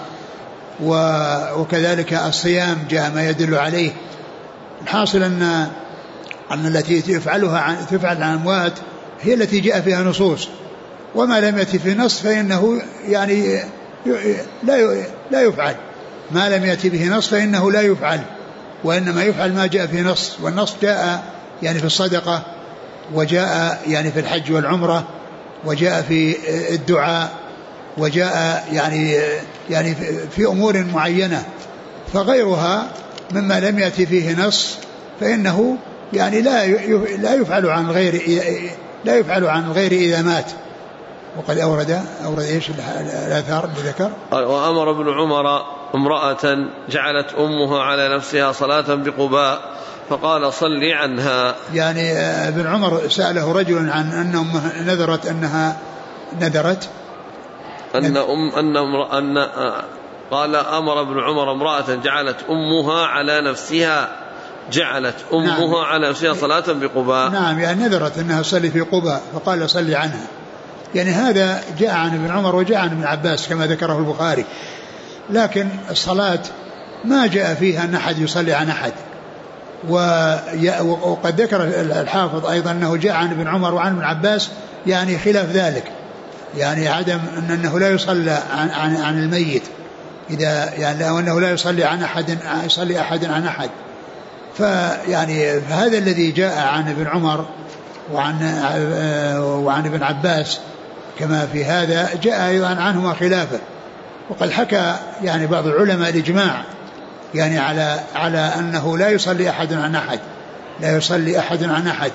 وكذلك الصيام جاء ما يدل عليه. الحاصل أن التي تفعل عن الأموات هي التي جاء فيها نصوص، وما لم يأتي في نص فإنه يعني لا يفعل، ما لم يأتي به نص فإنه لا يفعل، وإنما يفعل ما جاء في نص. والنص جاء يعني في الصدقة، وجاء يعني في الحج والعمرة، وجاء في الدعاء، وجاء يعني في أمور معينة، فغيرها مما لم يأتي فيه نص فإنه يعني لا يفعل عن الغير إذا مات. وقد أورد إيش الآثار اللي ذكر. وأمر ابن عمر امرأة جعلت أمها على نفسها صلاة بقباء فقال صلي عنها. يعني ابن عمر سأله رجل عن أن أمه نذرت قال أمر ابن عمر امرأة جعلت أمها على نفسها على نفسها صلاة بقباء. نعم يعني نذرت أنها تصلي في قباء فقال صلي عنها. يعني هذا جاء عن ابن عمر وجاء عن ابن عباس كما ذكره البخاري، لكن الصلاة ما جاء فيها أن أحد يصلي عن أحد. وقد ذكر الحافظ أيضا أنه جاء عن ابن عمر وعن ابن عباس يعني خلاف ذلك، يعني عدم أنه لا يصلى عن الميت إذا يعني أنه لا يصلي أحد عن أحد. فيعني هذا الذي جاء عن ابن عمر وعن ابن عباس كما في هذا جاء أيضا عنهما خلافه. وقد حكى يعني بعض العلماء الإجماع يعني على أنه لا يصلي أحد عن أحد.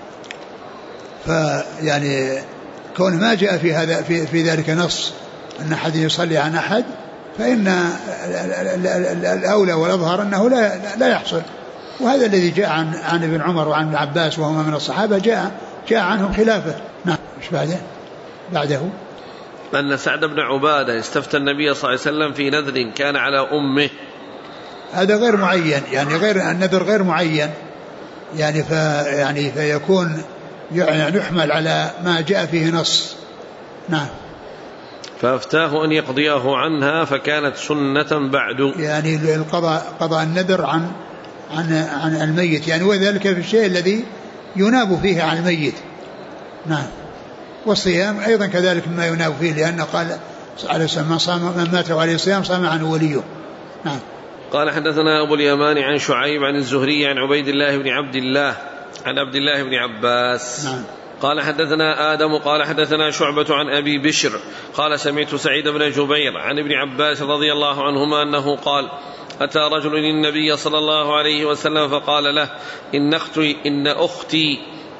فيعني كون ما جاء في ذلك نص أن أحد يصلي عن أحد فإن الأولى والأظهر أنه لا يحصل. وهذا الذي جاء عن ابن عمر وعن ابن عباس وهما من الصحابة جاء عنهم خلافه. نعم. ايش بعده أن سعد بن عبادة استفتى النبي صلى الله عليه وسلم في نذر كان على أمه. هذا غير معين، يعني غير النذر غير معين، يعني فيكون يعني يحمل على ما جاء فيه نص. نعم. فأفتاه أن يقضيه عنها فكانت سنة بعد، يعني قضاء النذر عن الميت، يعني وذلك في الشيء الذي يناب فيه عن الميت. نعم. والصيام أيضا كذلك مما يناب فيه، لأنه قال عليه الصلاة من مات وعليه الصيام صام عنه وليه. نعم. قال حدثنا أبو اليمان عن شعيب عن الزهري عن عبيد الله بن عبد الله عن عبد الله بن عباس. نعم. قال حدثنا آدم قال حدثنا شعبة عن أبي بشر قال سمعت سعيد بن جبير عن ابن عباس رضي الله عنهما أنه قال أتى رجل النبي صلى الله عليه وسلم فقال له إن أختي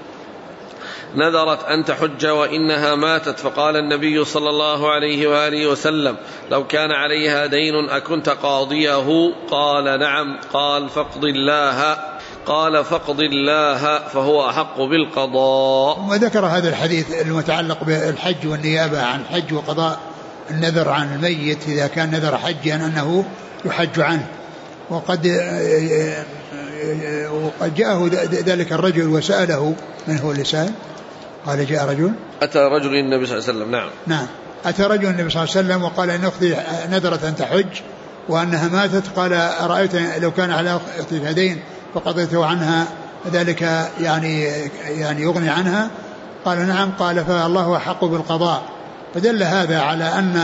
نذرت أن تحج وإنها ماتت، فقال النبي صلى الله عليه وآله وسلم لو كان عليها دين أكنت قاضيه؟ قال نعم. قال فاقض الله فهو أحق بالقضاء. وذكر هذا الحديث المتعلق بالحج والنيابة عن الحج وقضاء النذر عن الميت إذا كان نذر حجا أنه يحج عنه. وقد جاءه ذلك الرجل وسأله من هو اللي سأل؟ قال جاء رجل أتى رجل النبي صلى الله عليه وسلم. نعم. أتى رجل النبي صلى الله عليه وسلم وقال إن أختي نذرت أن تحج وأنها ماتت، قال أرأيت لو كان على أختي دين فقضيته عنها ذلك يعني يغني عنها؟ قال نعم. قال فالله أحق بالقضاء. فدل هذا على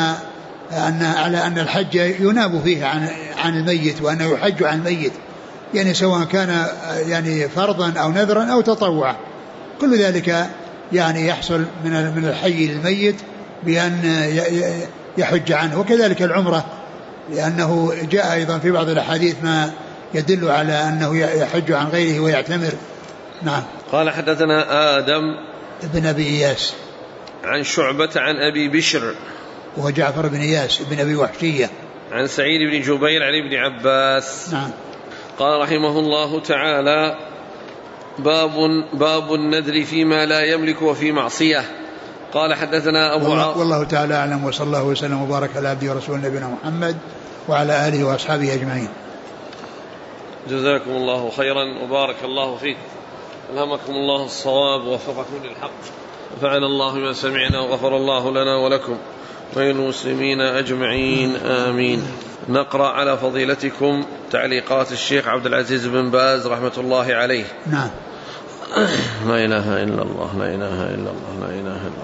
أن الحج يناب فيه عن الميت وأنه يحج عن الميت، يعني سواء كان يعني فرضا أو نذرا أو تطوعا، كل ذلك يعني يحصل من الحي للميت بأن يحج عنه. وكذلك العمرة، لأنه جاء أيضا في بعض الأحاديث ما يدل على أنه يحج عن غيره ويعتمر. نعم. قال حدثنا آدم بن أبي إياس عن شعبة عن أبي بشر وهو جعفر بن إياس بن أبي وحشية عن سعيد بن جبير عن ابن عباس. نعم. قال رحمه الله تعالى باب النذر فيما لا يملك وفي معصية. قال حدثنا أبو والله تعالى أعلم، وصلى الله وسلم وبارك على عبده ورسوله نبينا محمد وعلى آله وأصحابه أجمعين. جزاكم الله خيرا وبارك الله فيك، ألهمكم الله الصواب ووفقكم للحق، وفعل الله ما سمعنا وغفر الله لنا ولكم وللمسلمين أجمعين آمين. نقرأ على فضيلتكم تعليقات الشيخ عبد العزيز بن باز رحمة الله عليه. نعم. لا إله إلا الله لا إله إلا الله لا إله إلا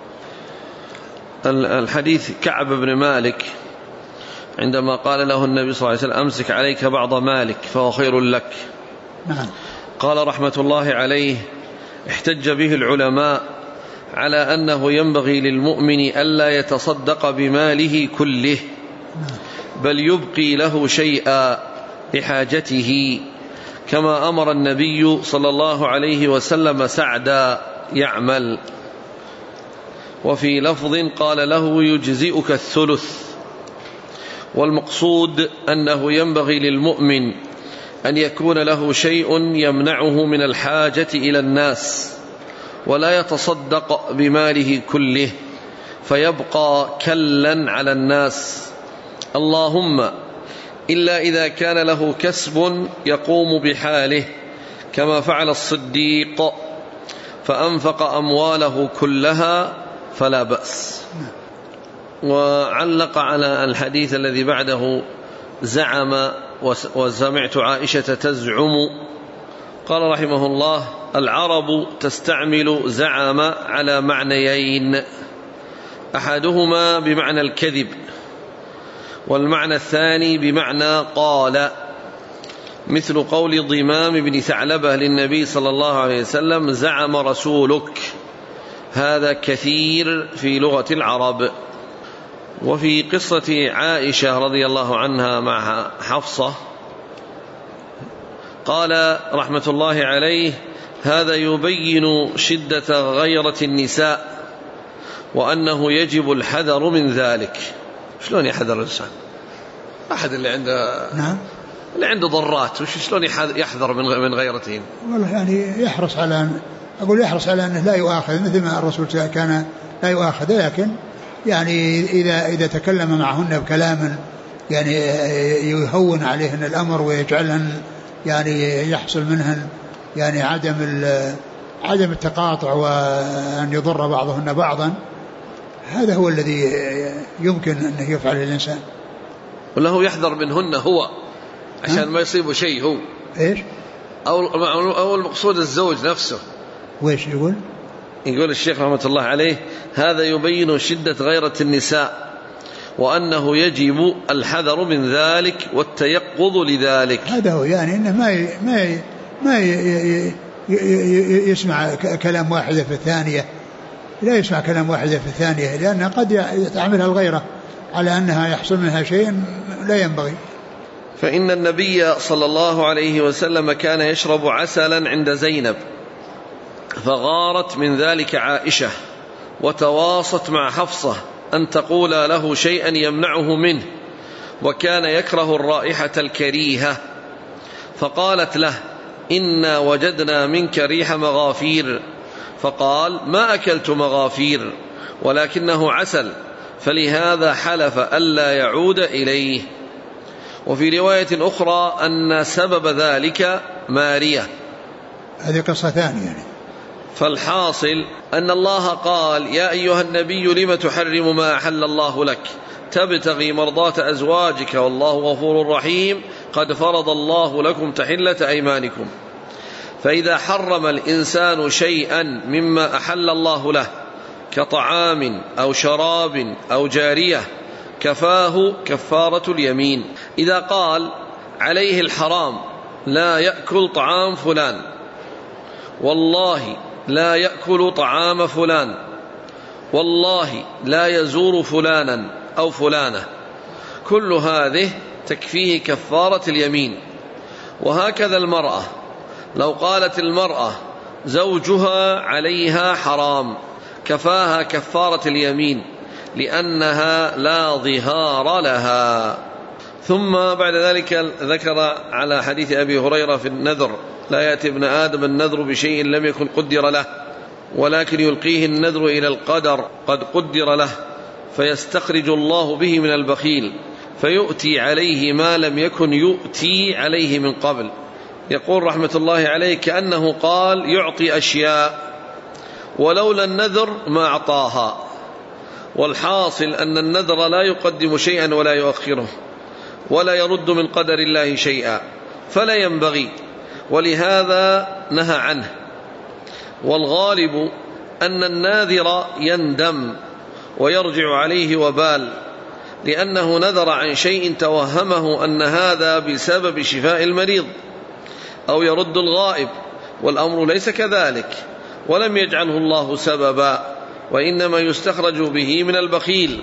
الله. الحديث كعب بن مالك عندما قال له النبي صلى الله عليه وسلم أمسك عليك بعض مالك فهو خير لك. نعم. قال رحمة الله عليه احتج به العلماء على أنه ينبغي للمؤمن ألا يتصدق بماله كله، بل يبقي له شيئا لحاجته، كما أمر النبي صلى الله عليه وسلم سعدا يعمل. وفي لفظ قال له يجزئك الثلث. والمقصود أنه ينبغي للمؤمن أن يكون له شيء يمنعه من الحاجة إلى الناس، ولا يتصدق بماله كله فيبقى كلا على الناس، اللهم إلا إذا كان له كسب يقوم بحاله، كما فعل الصديق فأنفق أمواله كلها فلا بأس. وعلق على الحديث الذي بعده زعم وسمعت عائشة تزعم، قال رحمه الله: العرب تستعمل زعم على معنيين، أحدهما بمعنى الكذب، والمعنى الثاني بمعنى قال، مثل قول ضمام بن ثعلبة للنبي صلى الله عليه وسلم: زعم رسولك. هذا كثير في لغة العرب. وفي قصة عائشة رضي الله عنها مع حفصة قال رحمة الله عليه: هذا يبين شدة غيرة النساء وأنه يجب الحذر من ذلك. شلون يحذر الإنسان؟ أحد اللي عنده اللي عنده ضرات شلون يحذر من غيرتهم؟ والله يعني يحرص على يحرص على أنه لا يؤاخذ، مثل ما الرسول كان لا يؤاخذ، لكن يعني إذا تكلم معهن بكلام يعني يهون عليهن الأمر ويجعلهن يعني يحصل منهن يعني عدم التقاطع وأن يضر بعضهن بعضا، هذا هو الذي يمكن أن يفعل الإنسان. وله يحذر منهن هو عشان ما يصيبه شيء هو إيش؟ أو المقصود الزوج نفسه. وإيش يقول؟ يقول الشيخ رحمة الله عليه: هذا يبين شدة غيرة النساء وأنه يجب الحذر من ذلك والتيقظ لذلك. هذا هو يعني إنه ما يسمع كلام واحدة في الثانية، لا يسمع كلام واحدة في الثانية، لأنها قد يتعاملها الغيرة على أنها يحصل منها شيء لا ينبغي. فإن النبي صلى الله عليه وسلم كان يشرب عسلا عند زينب، فغارت من ذلك عائشة وتواصت مع حفصة أن تقول له شيئا يمنعه منه، وكان يكره الرائحة الكريهة، فقالت له: إنا وجدنا منك ريح مغافير. فقال: ما أكلت مغافير ولكنه عسل، فلهذا حلف ألا يعود إليه. وفي رواية أخرى أن سبب ذلك مارية. هذه قصة ثانية يعني. فالحاصل أن الله قال: يا أيها النبي لم تحرم ما أحل الله لك تبتغي مرضات أزواجك والله غفور رحيم قد فرض الله لكم تحلة أيمانكم. فإذا حرم الإنسان شيئا مما أحل الله له كطعام أو شراب أو جارية كفاه كفارة اليمين. إذا قال عليه الحرام لا يأكل طعام فلان، والله لا يأكل طعام فلان، والله لا يزور فلانا أو فلانة، كل هذه تكفيه كفارة اليمين. وهكذا المرأة لو قالت المرأة زوجها عليها حرام كفاها كفارة اليمين لأنها لا ظهار لها. ثم بعد ذلك ذكر على حديث أبي هريرة في النذر: لا يأتي ابن آدم النذر بشيء لم يكن قدر له، ولكن يلقيه النذر إلى القدر قد قدر له، فيستخرج الله به من البخيل فيؤتي عليه ما لم يكن يؤتي عليه من قبل. يقول رحمة الله عليه: كأنه قال يعطي أشياء ولولا النذر ما أعطاها. والحاصل أن النذر لا يقدم شيئا ولا يؤخره ولا يرد من قدر الله شيئا، فلا ينبغي، ولهذا نهى عنه. والغالب أن الناذر يندم ويرجع عليه وبال، لأنه نذر عن شيء توهمه أن هذا بسبب شفاء المريض أو يرد الغائب، والأمر ليس كذلك، ولم يجعله الله سببا، وإنما يستخرج به من البخيل.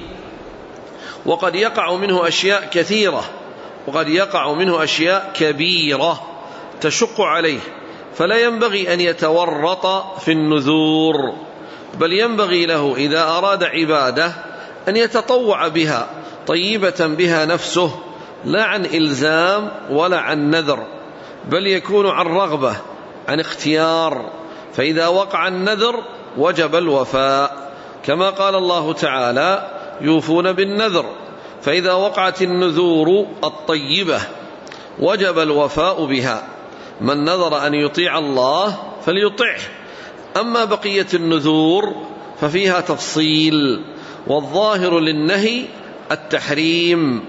وقد يقع منه أشياء كثيرة، وقد يقع منه أشياء كبيرة تشق عليه، فلا ينبغي أن يتورط في النذور، بل ينبغي له إذا أراد عبادة أن يتطوع بها طيبة بها نفسه، لا عن إلزام ولا عن نذر، بل يكون عن رغبة، عن اختيار. فإذا وقع النذر وجب الوفاء، كما قال الله تعالى: يوفون بالنذر. فإذا وقعت النذور الطيبة وجب الوفاء بها. من نذر أن يطيع الله فليطعه. أما بقية النذور ففيها تفصيل، والظاهر للنهي التحريم،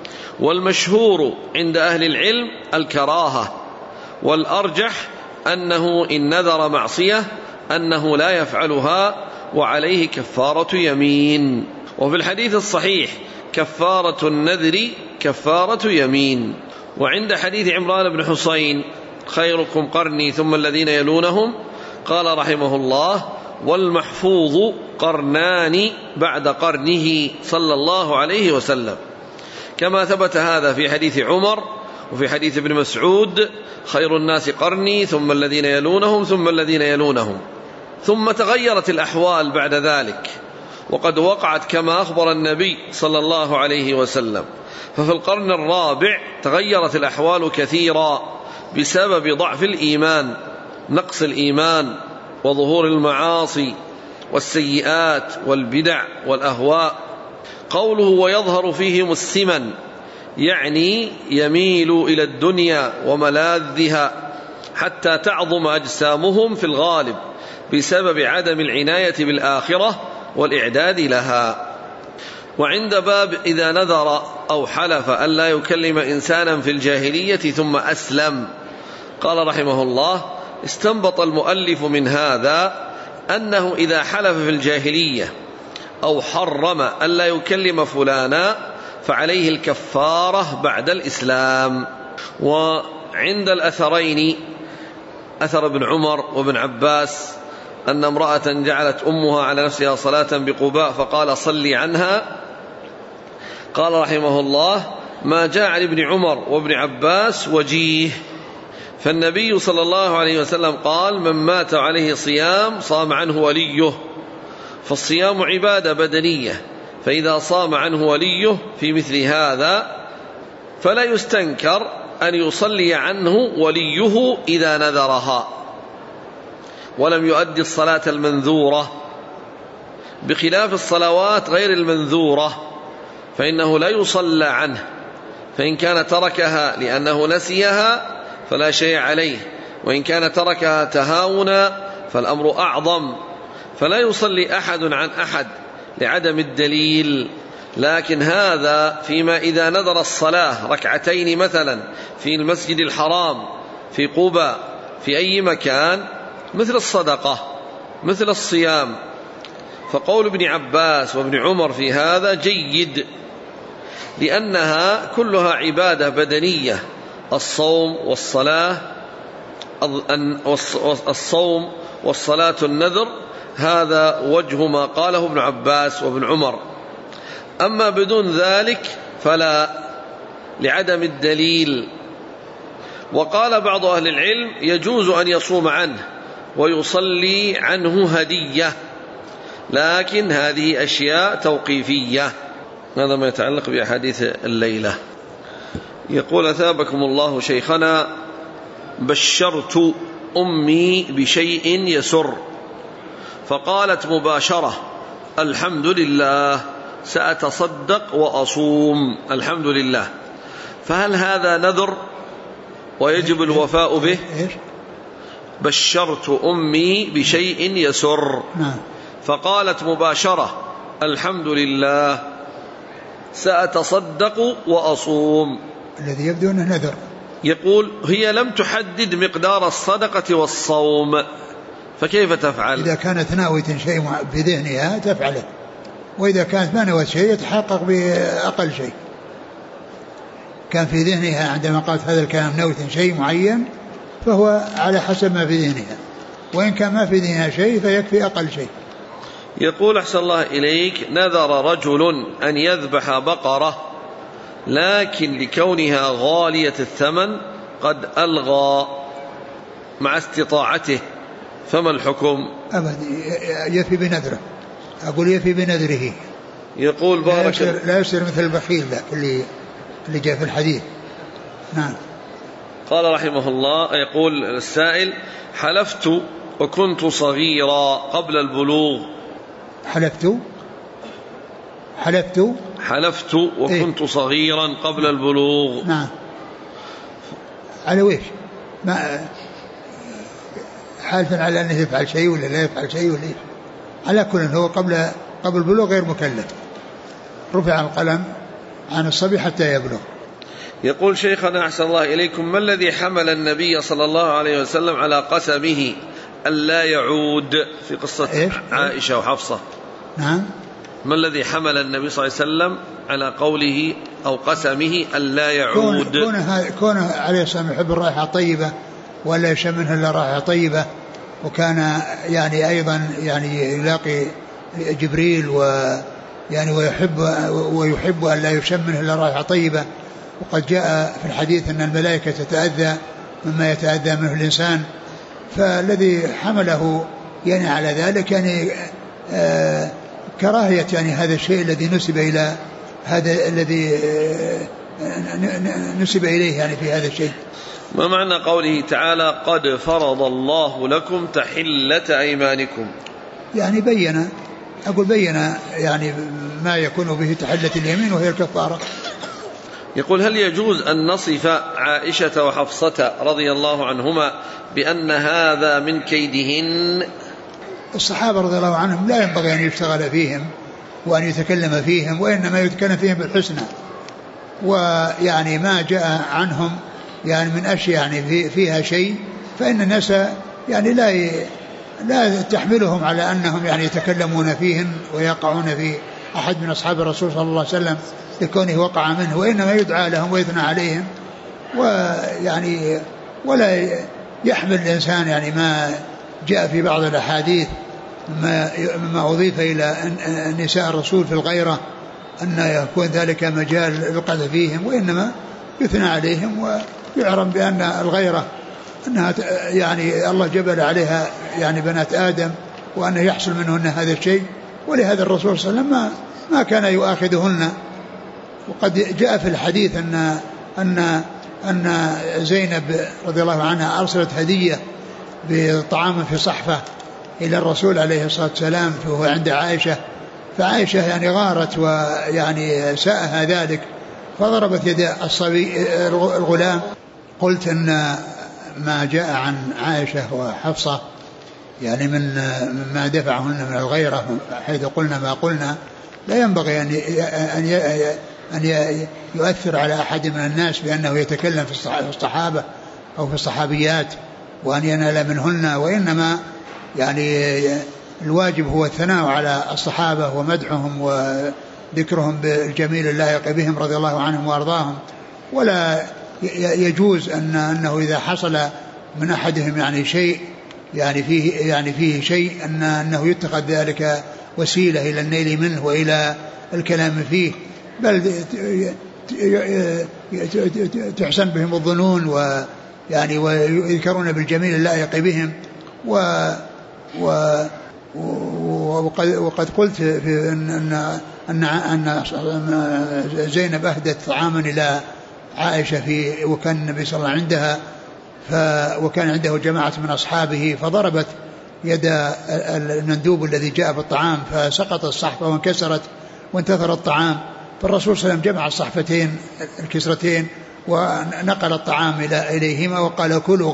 والمشهور عند أهل العلم الكراهة، والأرجح أنه إن نذر معصية أنه لا يفعلها وعليه كفارة يمين. وفي الحديث الصحيح: كفارة النذر كفارة يمين. وعند حديث عمران بن حسين: خيركم قرني ثم الذين يلونهم، قال رحمه الله: والمحفوظ قرنان بعد قرنه صلى الله عليه وسلم، كما ثبت هذا في حديث عمر وفي حديث ابن مسعود: خير الناس قرني ثم الذين يلونهم ثم الذين يلونهم. ثم تغيرت الأحوال بعد ذلك، وقد وقعت كما أخبر النبي صلى الله عليه وسلم. ففي القرن الرابع تغيرت الأحوال كثيرا بسبب ضعف الإيمان، نقص الإيمان، وظهور المعاصي والسيئات والبدع والأهواء. قوله: ويظهر فيهم السمن، يعني يميل إلى الدنيا وملاذها حتى تعظم أجسامهم في الغالب بسبب عدم العناية بالآخرة والإعداد لها. وعند باب إذا نذر أو حلف أن لا يكلم إنسانا في الجاهلية ثم أسلم، قال رحمه الله: استنبط المؤلف من هذا أنه إذا حلف في الجاهلية أو حرم أن لا يكلم فلانا فعليه الكفارة بعد الإسلام. وعند الأثرين، أثر ابن عمر وابن عباس، أن امرأة جعلت أمها على نفسها صلاة بقباء فقال: صلي عنها، قال رحمه الله: ما جاء عن ابن عمر وابن عباس وجيه. فالنبي صلى الله عليه وسلم قال: من مات عليه صيام صام عنه وليه. فالصيام عبادة بدنية، فإذا صام عنه وليه في مثل هذا فلا يستنكر أن يصلي عنه وليه إذا نذرها ولم يؤدي الصلاة المنذورة، بخلاف الصلوات غير المنذورة فإنه لا يصلى عنه. فإن كان تركها لأنه نسيها فلا شيء عليه، وإن كان تركها تهاونا فالأمر أعظم، فلا يصلي أحد عن أحد لعدم الدليل. لكن هذا فيما إذا نذر الصلاة ركعتين مثلا في المسجد الحرام، في قباء، في أي مكان، مثل الصدقة، مثل الصيام. فقول ابن عباس وابن عمر في هذا جيد، لأنها كلها عبادة بدنية، الصوم والصلاة، الصوم والصلاة النذر، هذا وجه ما قاله ابن عباس وابن عمر. أما بدون ذلك فلا، لعدم الدليل. وقال بعض أهل العلم: يجوز أن يصوم عنه ويصلي عنه هدية، لكن هذه أشياء توقيفية. هذا ما يتعلق بأحاديث الليلة. يقول: أثابكم الله شيخنا، بشرت أمي بشيء يسر، فقالت مباشرة: الحمد لله، سأتصدق وأصوم الحمد لله. فهل هذا نذر ويجب الوفاء به؟ بشرت أمي بشيء يسر، فقالت مباشرة: الحمد لله، سأتصدق وأصوم. الذي يبدو أنه نذر. يقول: هي لم تحدد مقدار الصدقة والصوم، فكيف تفعل؟ إذا كانت ناوية شيء في ذهنها تفعله، وإذا كانت ما نوت شيء يتحقق بأقل شيء. كان في ذهنها عندما قالت هذا الكلام نوية شيء معين فهو على حسب ما في ذهنها، وإن كان ما في ذهنها شيء فيكفي أقل شيء. يقول أحسن الله إليك: نذر رجل أن يذبح بقرة لكن لكونها غالية الثمن قد ألغى مع استطاعته، فما الحكم؟ أبدا يفي بنذره، أقول يفي بنذره. يقول بارك لا يصير مثل البخيل اللي جاء في الحديث. نعم. قال رحمه الله، يقول السائل: حلفت وكنت صغيرا قبل البلوغ. حلفت وكنت صغيرا قبل البلوغ. نعم. على ويش؟ ما حالفا على أنه يفعل شيء ولا لا يفعل شيء ولا إيه؟ على كل هو قبل البلوغ غير مكلف، رفع القلم عن الصبي حتى يبلغ. يقول شيخنا أحسن الله إليكم: ما الذي حمل النبي صلى الله عليه وسلم على قسمه ألا يعود في قصة عائشة وحفصة؟ نعم. ما الذي حمل النبي صلى الله عليه وسلم على قوله أو قسمه ألا يعود؟ كونه عليه السلام يحب الرائحة الطيبة ولا يشم منها إلا رائحة طيبة، وكان يعني أيضا يعني يلاقي جبريل ويعني ويحب أن لا يشم منه إلا رائحة طيبة. وقد جاء في الحديث أن الملائكة تتأذى مما يتأذى منه الإنسان، فالذي حمله يعني على ذلك يعني كراهية يعني هذا الشيء الذي نسب إلى هذا الذي نسب إليه يعني في هذا الشيء. ما معنى قوله تعالى: قد فرض الله لكم تحلة أيمانكم؟ يعني بين يعني ما يكون به تحلة اليمين وهي الكفارة. يقول: هل يجوز أن نصف عائشة وحفصة رضي الله عنهما بأن هذا من كيدهن؟ الصحابة رضي الله عنهم لا ينبغي أن يشتغل فيهم وأن يتكلم فيهم، وإنما يتكلم فيهم بالحسنى. ويعني ما جاء عنهم يعني من أشياء يعني فيها شيء، فإن الناس يعني لا تحملهم على أنهم يعني يتكلمون فيهم ويقعون في أحد من أصحاب الرسول صلى الله عليه وسلم لكونه وقع منه، وإنما يدعى لهم ويثنى عليهم. ويعني ولا يحمل الإنسان يعني ما جاء في بعض الأحاديث مما أضيف إلى نساء الرسول في الغيرة أن يكون ذلك مجال للقذف فيهم، وإنما يثنى عليهم ويعرم بأن الغيرة أنها يعني الله جبل عليها يعني بنات آدم، وأنه يحصل منهن هذا الشيء. ولهذا الرسول صلى الله عليه وسلم ما كان يؤاخذهن. وقد جاء في الحديث أن زينب رضي الله عنها أرسلت هدية بطعام في صحفة إلى الرسول عليه الصلاة والسلام وهو عند عائشة، فعائشة يعني غارت ويعني ساءها ذلك فضربت يد الصبي الغلام. قلت أن ما جاء عن عائشة وحفصة يعني من ما دفعهن من الغيرة حيث قلنا ما قلنا لا ينبغي أن يؤثر على أحد من الناس بأنه يتكلم في الصحابة أو في الصحابيات وأن ينال منهن، وإنما يعني الواجب هو الثناء على الصحابة ومدحهم وذكرهم بالجميل اللائق بهم رضي الله عنهم وأرضاهم. ولا يجوز أنه إذا حصل من أحدهم يعني شيء يعني فيه شيء أنه يتخذ ذلك وسيلة إلى النيل منه وإلى الكلام فيه، بل تحسن بهم الظنون ويعني ويذكرون بالجميل اللائق بهم. وقد قلت في أن زينب أهدت طعاما إلى عائشة وكان النبي صلى الله عليه وسلم عندها وكان عنده جماعة من أصحابه فضربت يد المندوب الذي جاء بالطعام فسقط الصحفة وانكسرت وانتثر الطعام، فالرسول صلى الله عليه وسلم جمع الصحفتين الكسرتين ونقل الطعام إليهما وقال: كلوا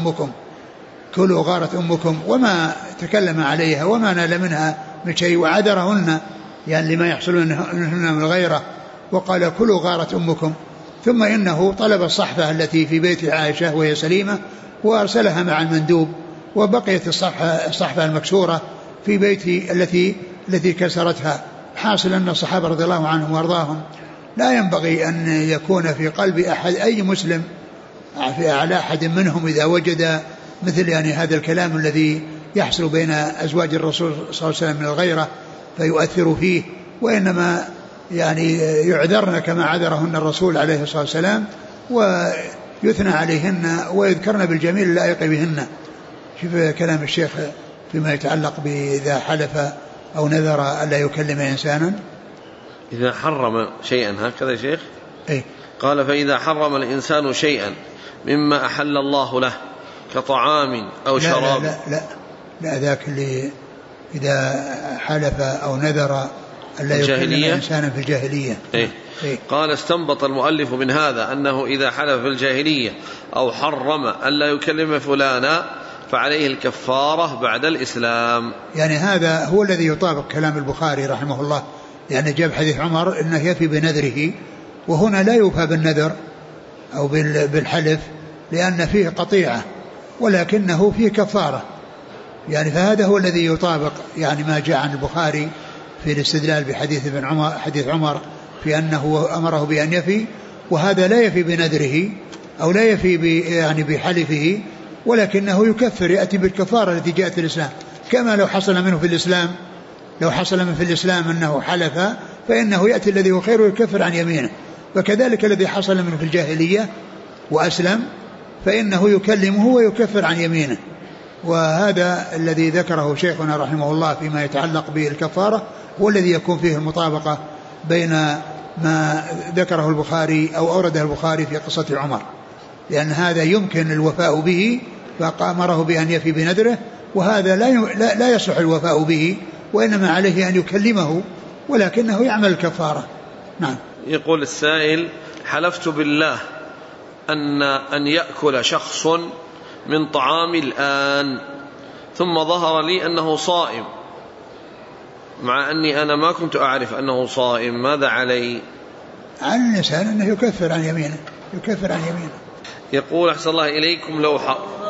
غارت أمكم، وما تكلم عليها وما نال منها من شيء وعذرهن يعني لما يحصل منهن من الغيرة، وقال: كلوا غارت أمكم. ثم إنه طلب الصحفة التي في بيت عائشة وهي سليمة وأرسلها مع المندوب، وبقيت الصحفة المكسورة في بيتي التي كسرتها. حاصل أن الصحابة رضي الله عنهم وارضاهم لا ينبغي أن يكون في قلب أي مسلم على أحد منهم إذا وجد مثل يعني هذا الكلام الذي يحصل بين أزواج الرسول صلى الله عليه وسلم من الغيرة فيؤثر فيه، وإنما يعني يعذرن كما عذرهن الرسول عليه الصلاة والسلام، ويثنى عليهن ويذكرن بالجميل اللائق بهن. شوف كلام الشيخ فيما يتعلق بإذا حلف أو نذر ألا يكلم إنسانا إذا حرم شيئا، هكذا يا شيخ؟ إيه؟ قال فإذا حرم الإنسان شيئا مما أحل الله له كطعام أو شراب. لا ذاك اللي إذا حلف أو نذر ألا يكلم إنسانا في الجاهلية. إيه؟ إيه؟ قال استنبط المؤلف من هذا أنه إذا حلف في الجاهلية أو حرم ألا يكلم فلانا فعليه الكفارة بعد الإسلام. يعني هذا هو الذي يطابق كلام البخاري رحمه الله، لأن جاب حديث عمر إنه يفي بنذره، وهنا لا يوفى بالنذر أو بالحلف لأن فيه قطيعة، ولكنه فيه كفارة. يعني فهذا هو الذي يطابق يعني ما جاء عن البخاري في الاستدلال بحديث ابن عمر، حديث عمر في أنه أمره بأن يفي، وهذا لا يفي بنذره أو لا يفي يعني بحلفه، ولكنه يكفر، يأتي بالكفارة التي جاءت في الإسلام، كما لو حصل منه في الإسلام، لو حصل من في الإسلام أنه حلف فإنه يأتي الذي هو خير ويكفر عن يمينه، فكذلك الذي حصل منه في الجاهلية وأسلم فإنه يكلمه ويكفر عن يمينه. وهذا الذي ذكره شيخنا رحمه الله فيما يتعلق بالكفارة هو الذي يكون فيه المطابقة بين ما ذكره البخاري أو أورده البخاري في قصة عمر، لأن هذا يمكن الوفاء به فأمره بأن يفي بنذره، وهذا لا يصح الوفاء به، وإنما عليه أن يكلمه ولكنه يعمل الكفارة. نعم. يقول السائل: حلفت بالله أن يأكل شخص من طعامي الآن، ثم ظهر لي أنه صائم، مع أني أنا ما كنت أعرف أنه صائم، ماذا علي؟ على الإنسان أنه يكفر عن يمينه، يكفر عن يمينه. يقول: أحسن الله إليكم،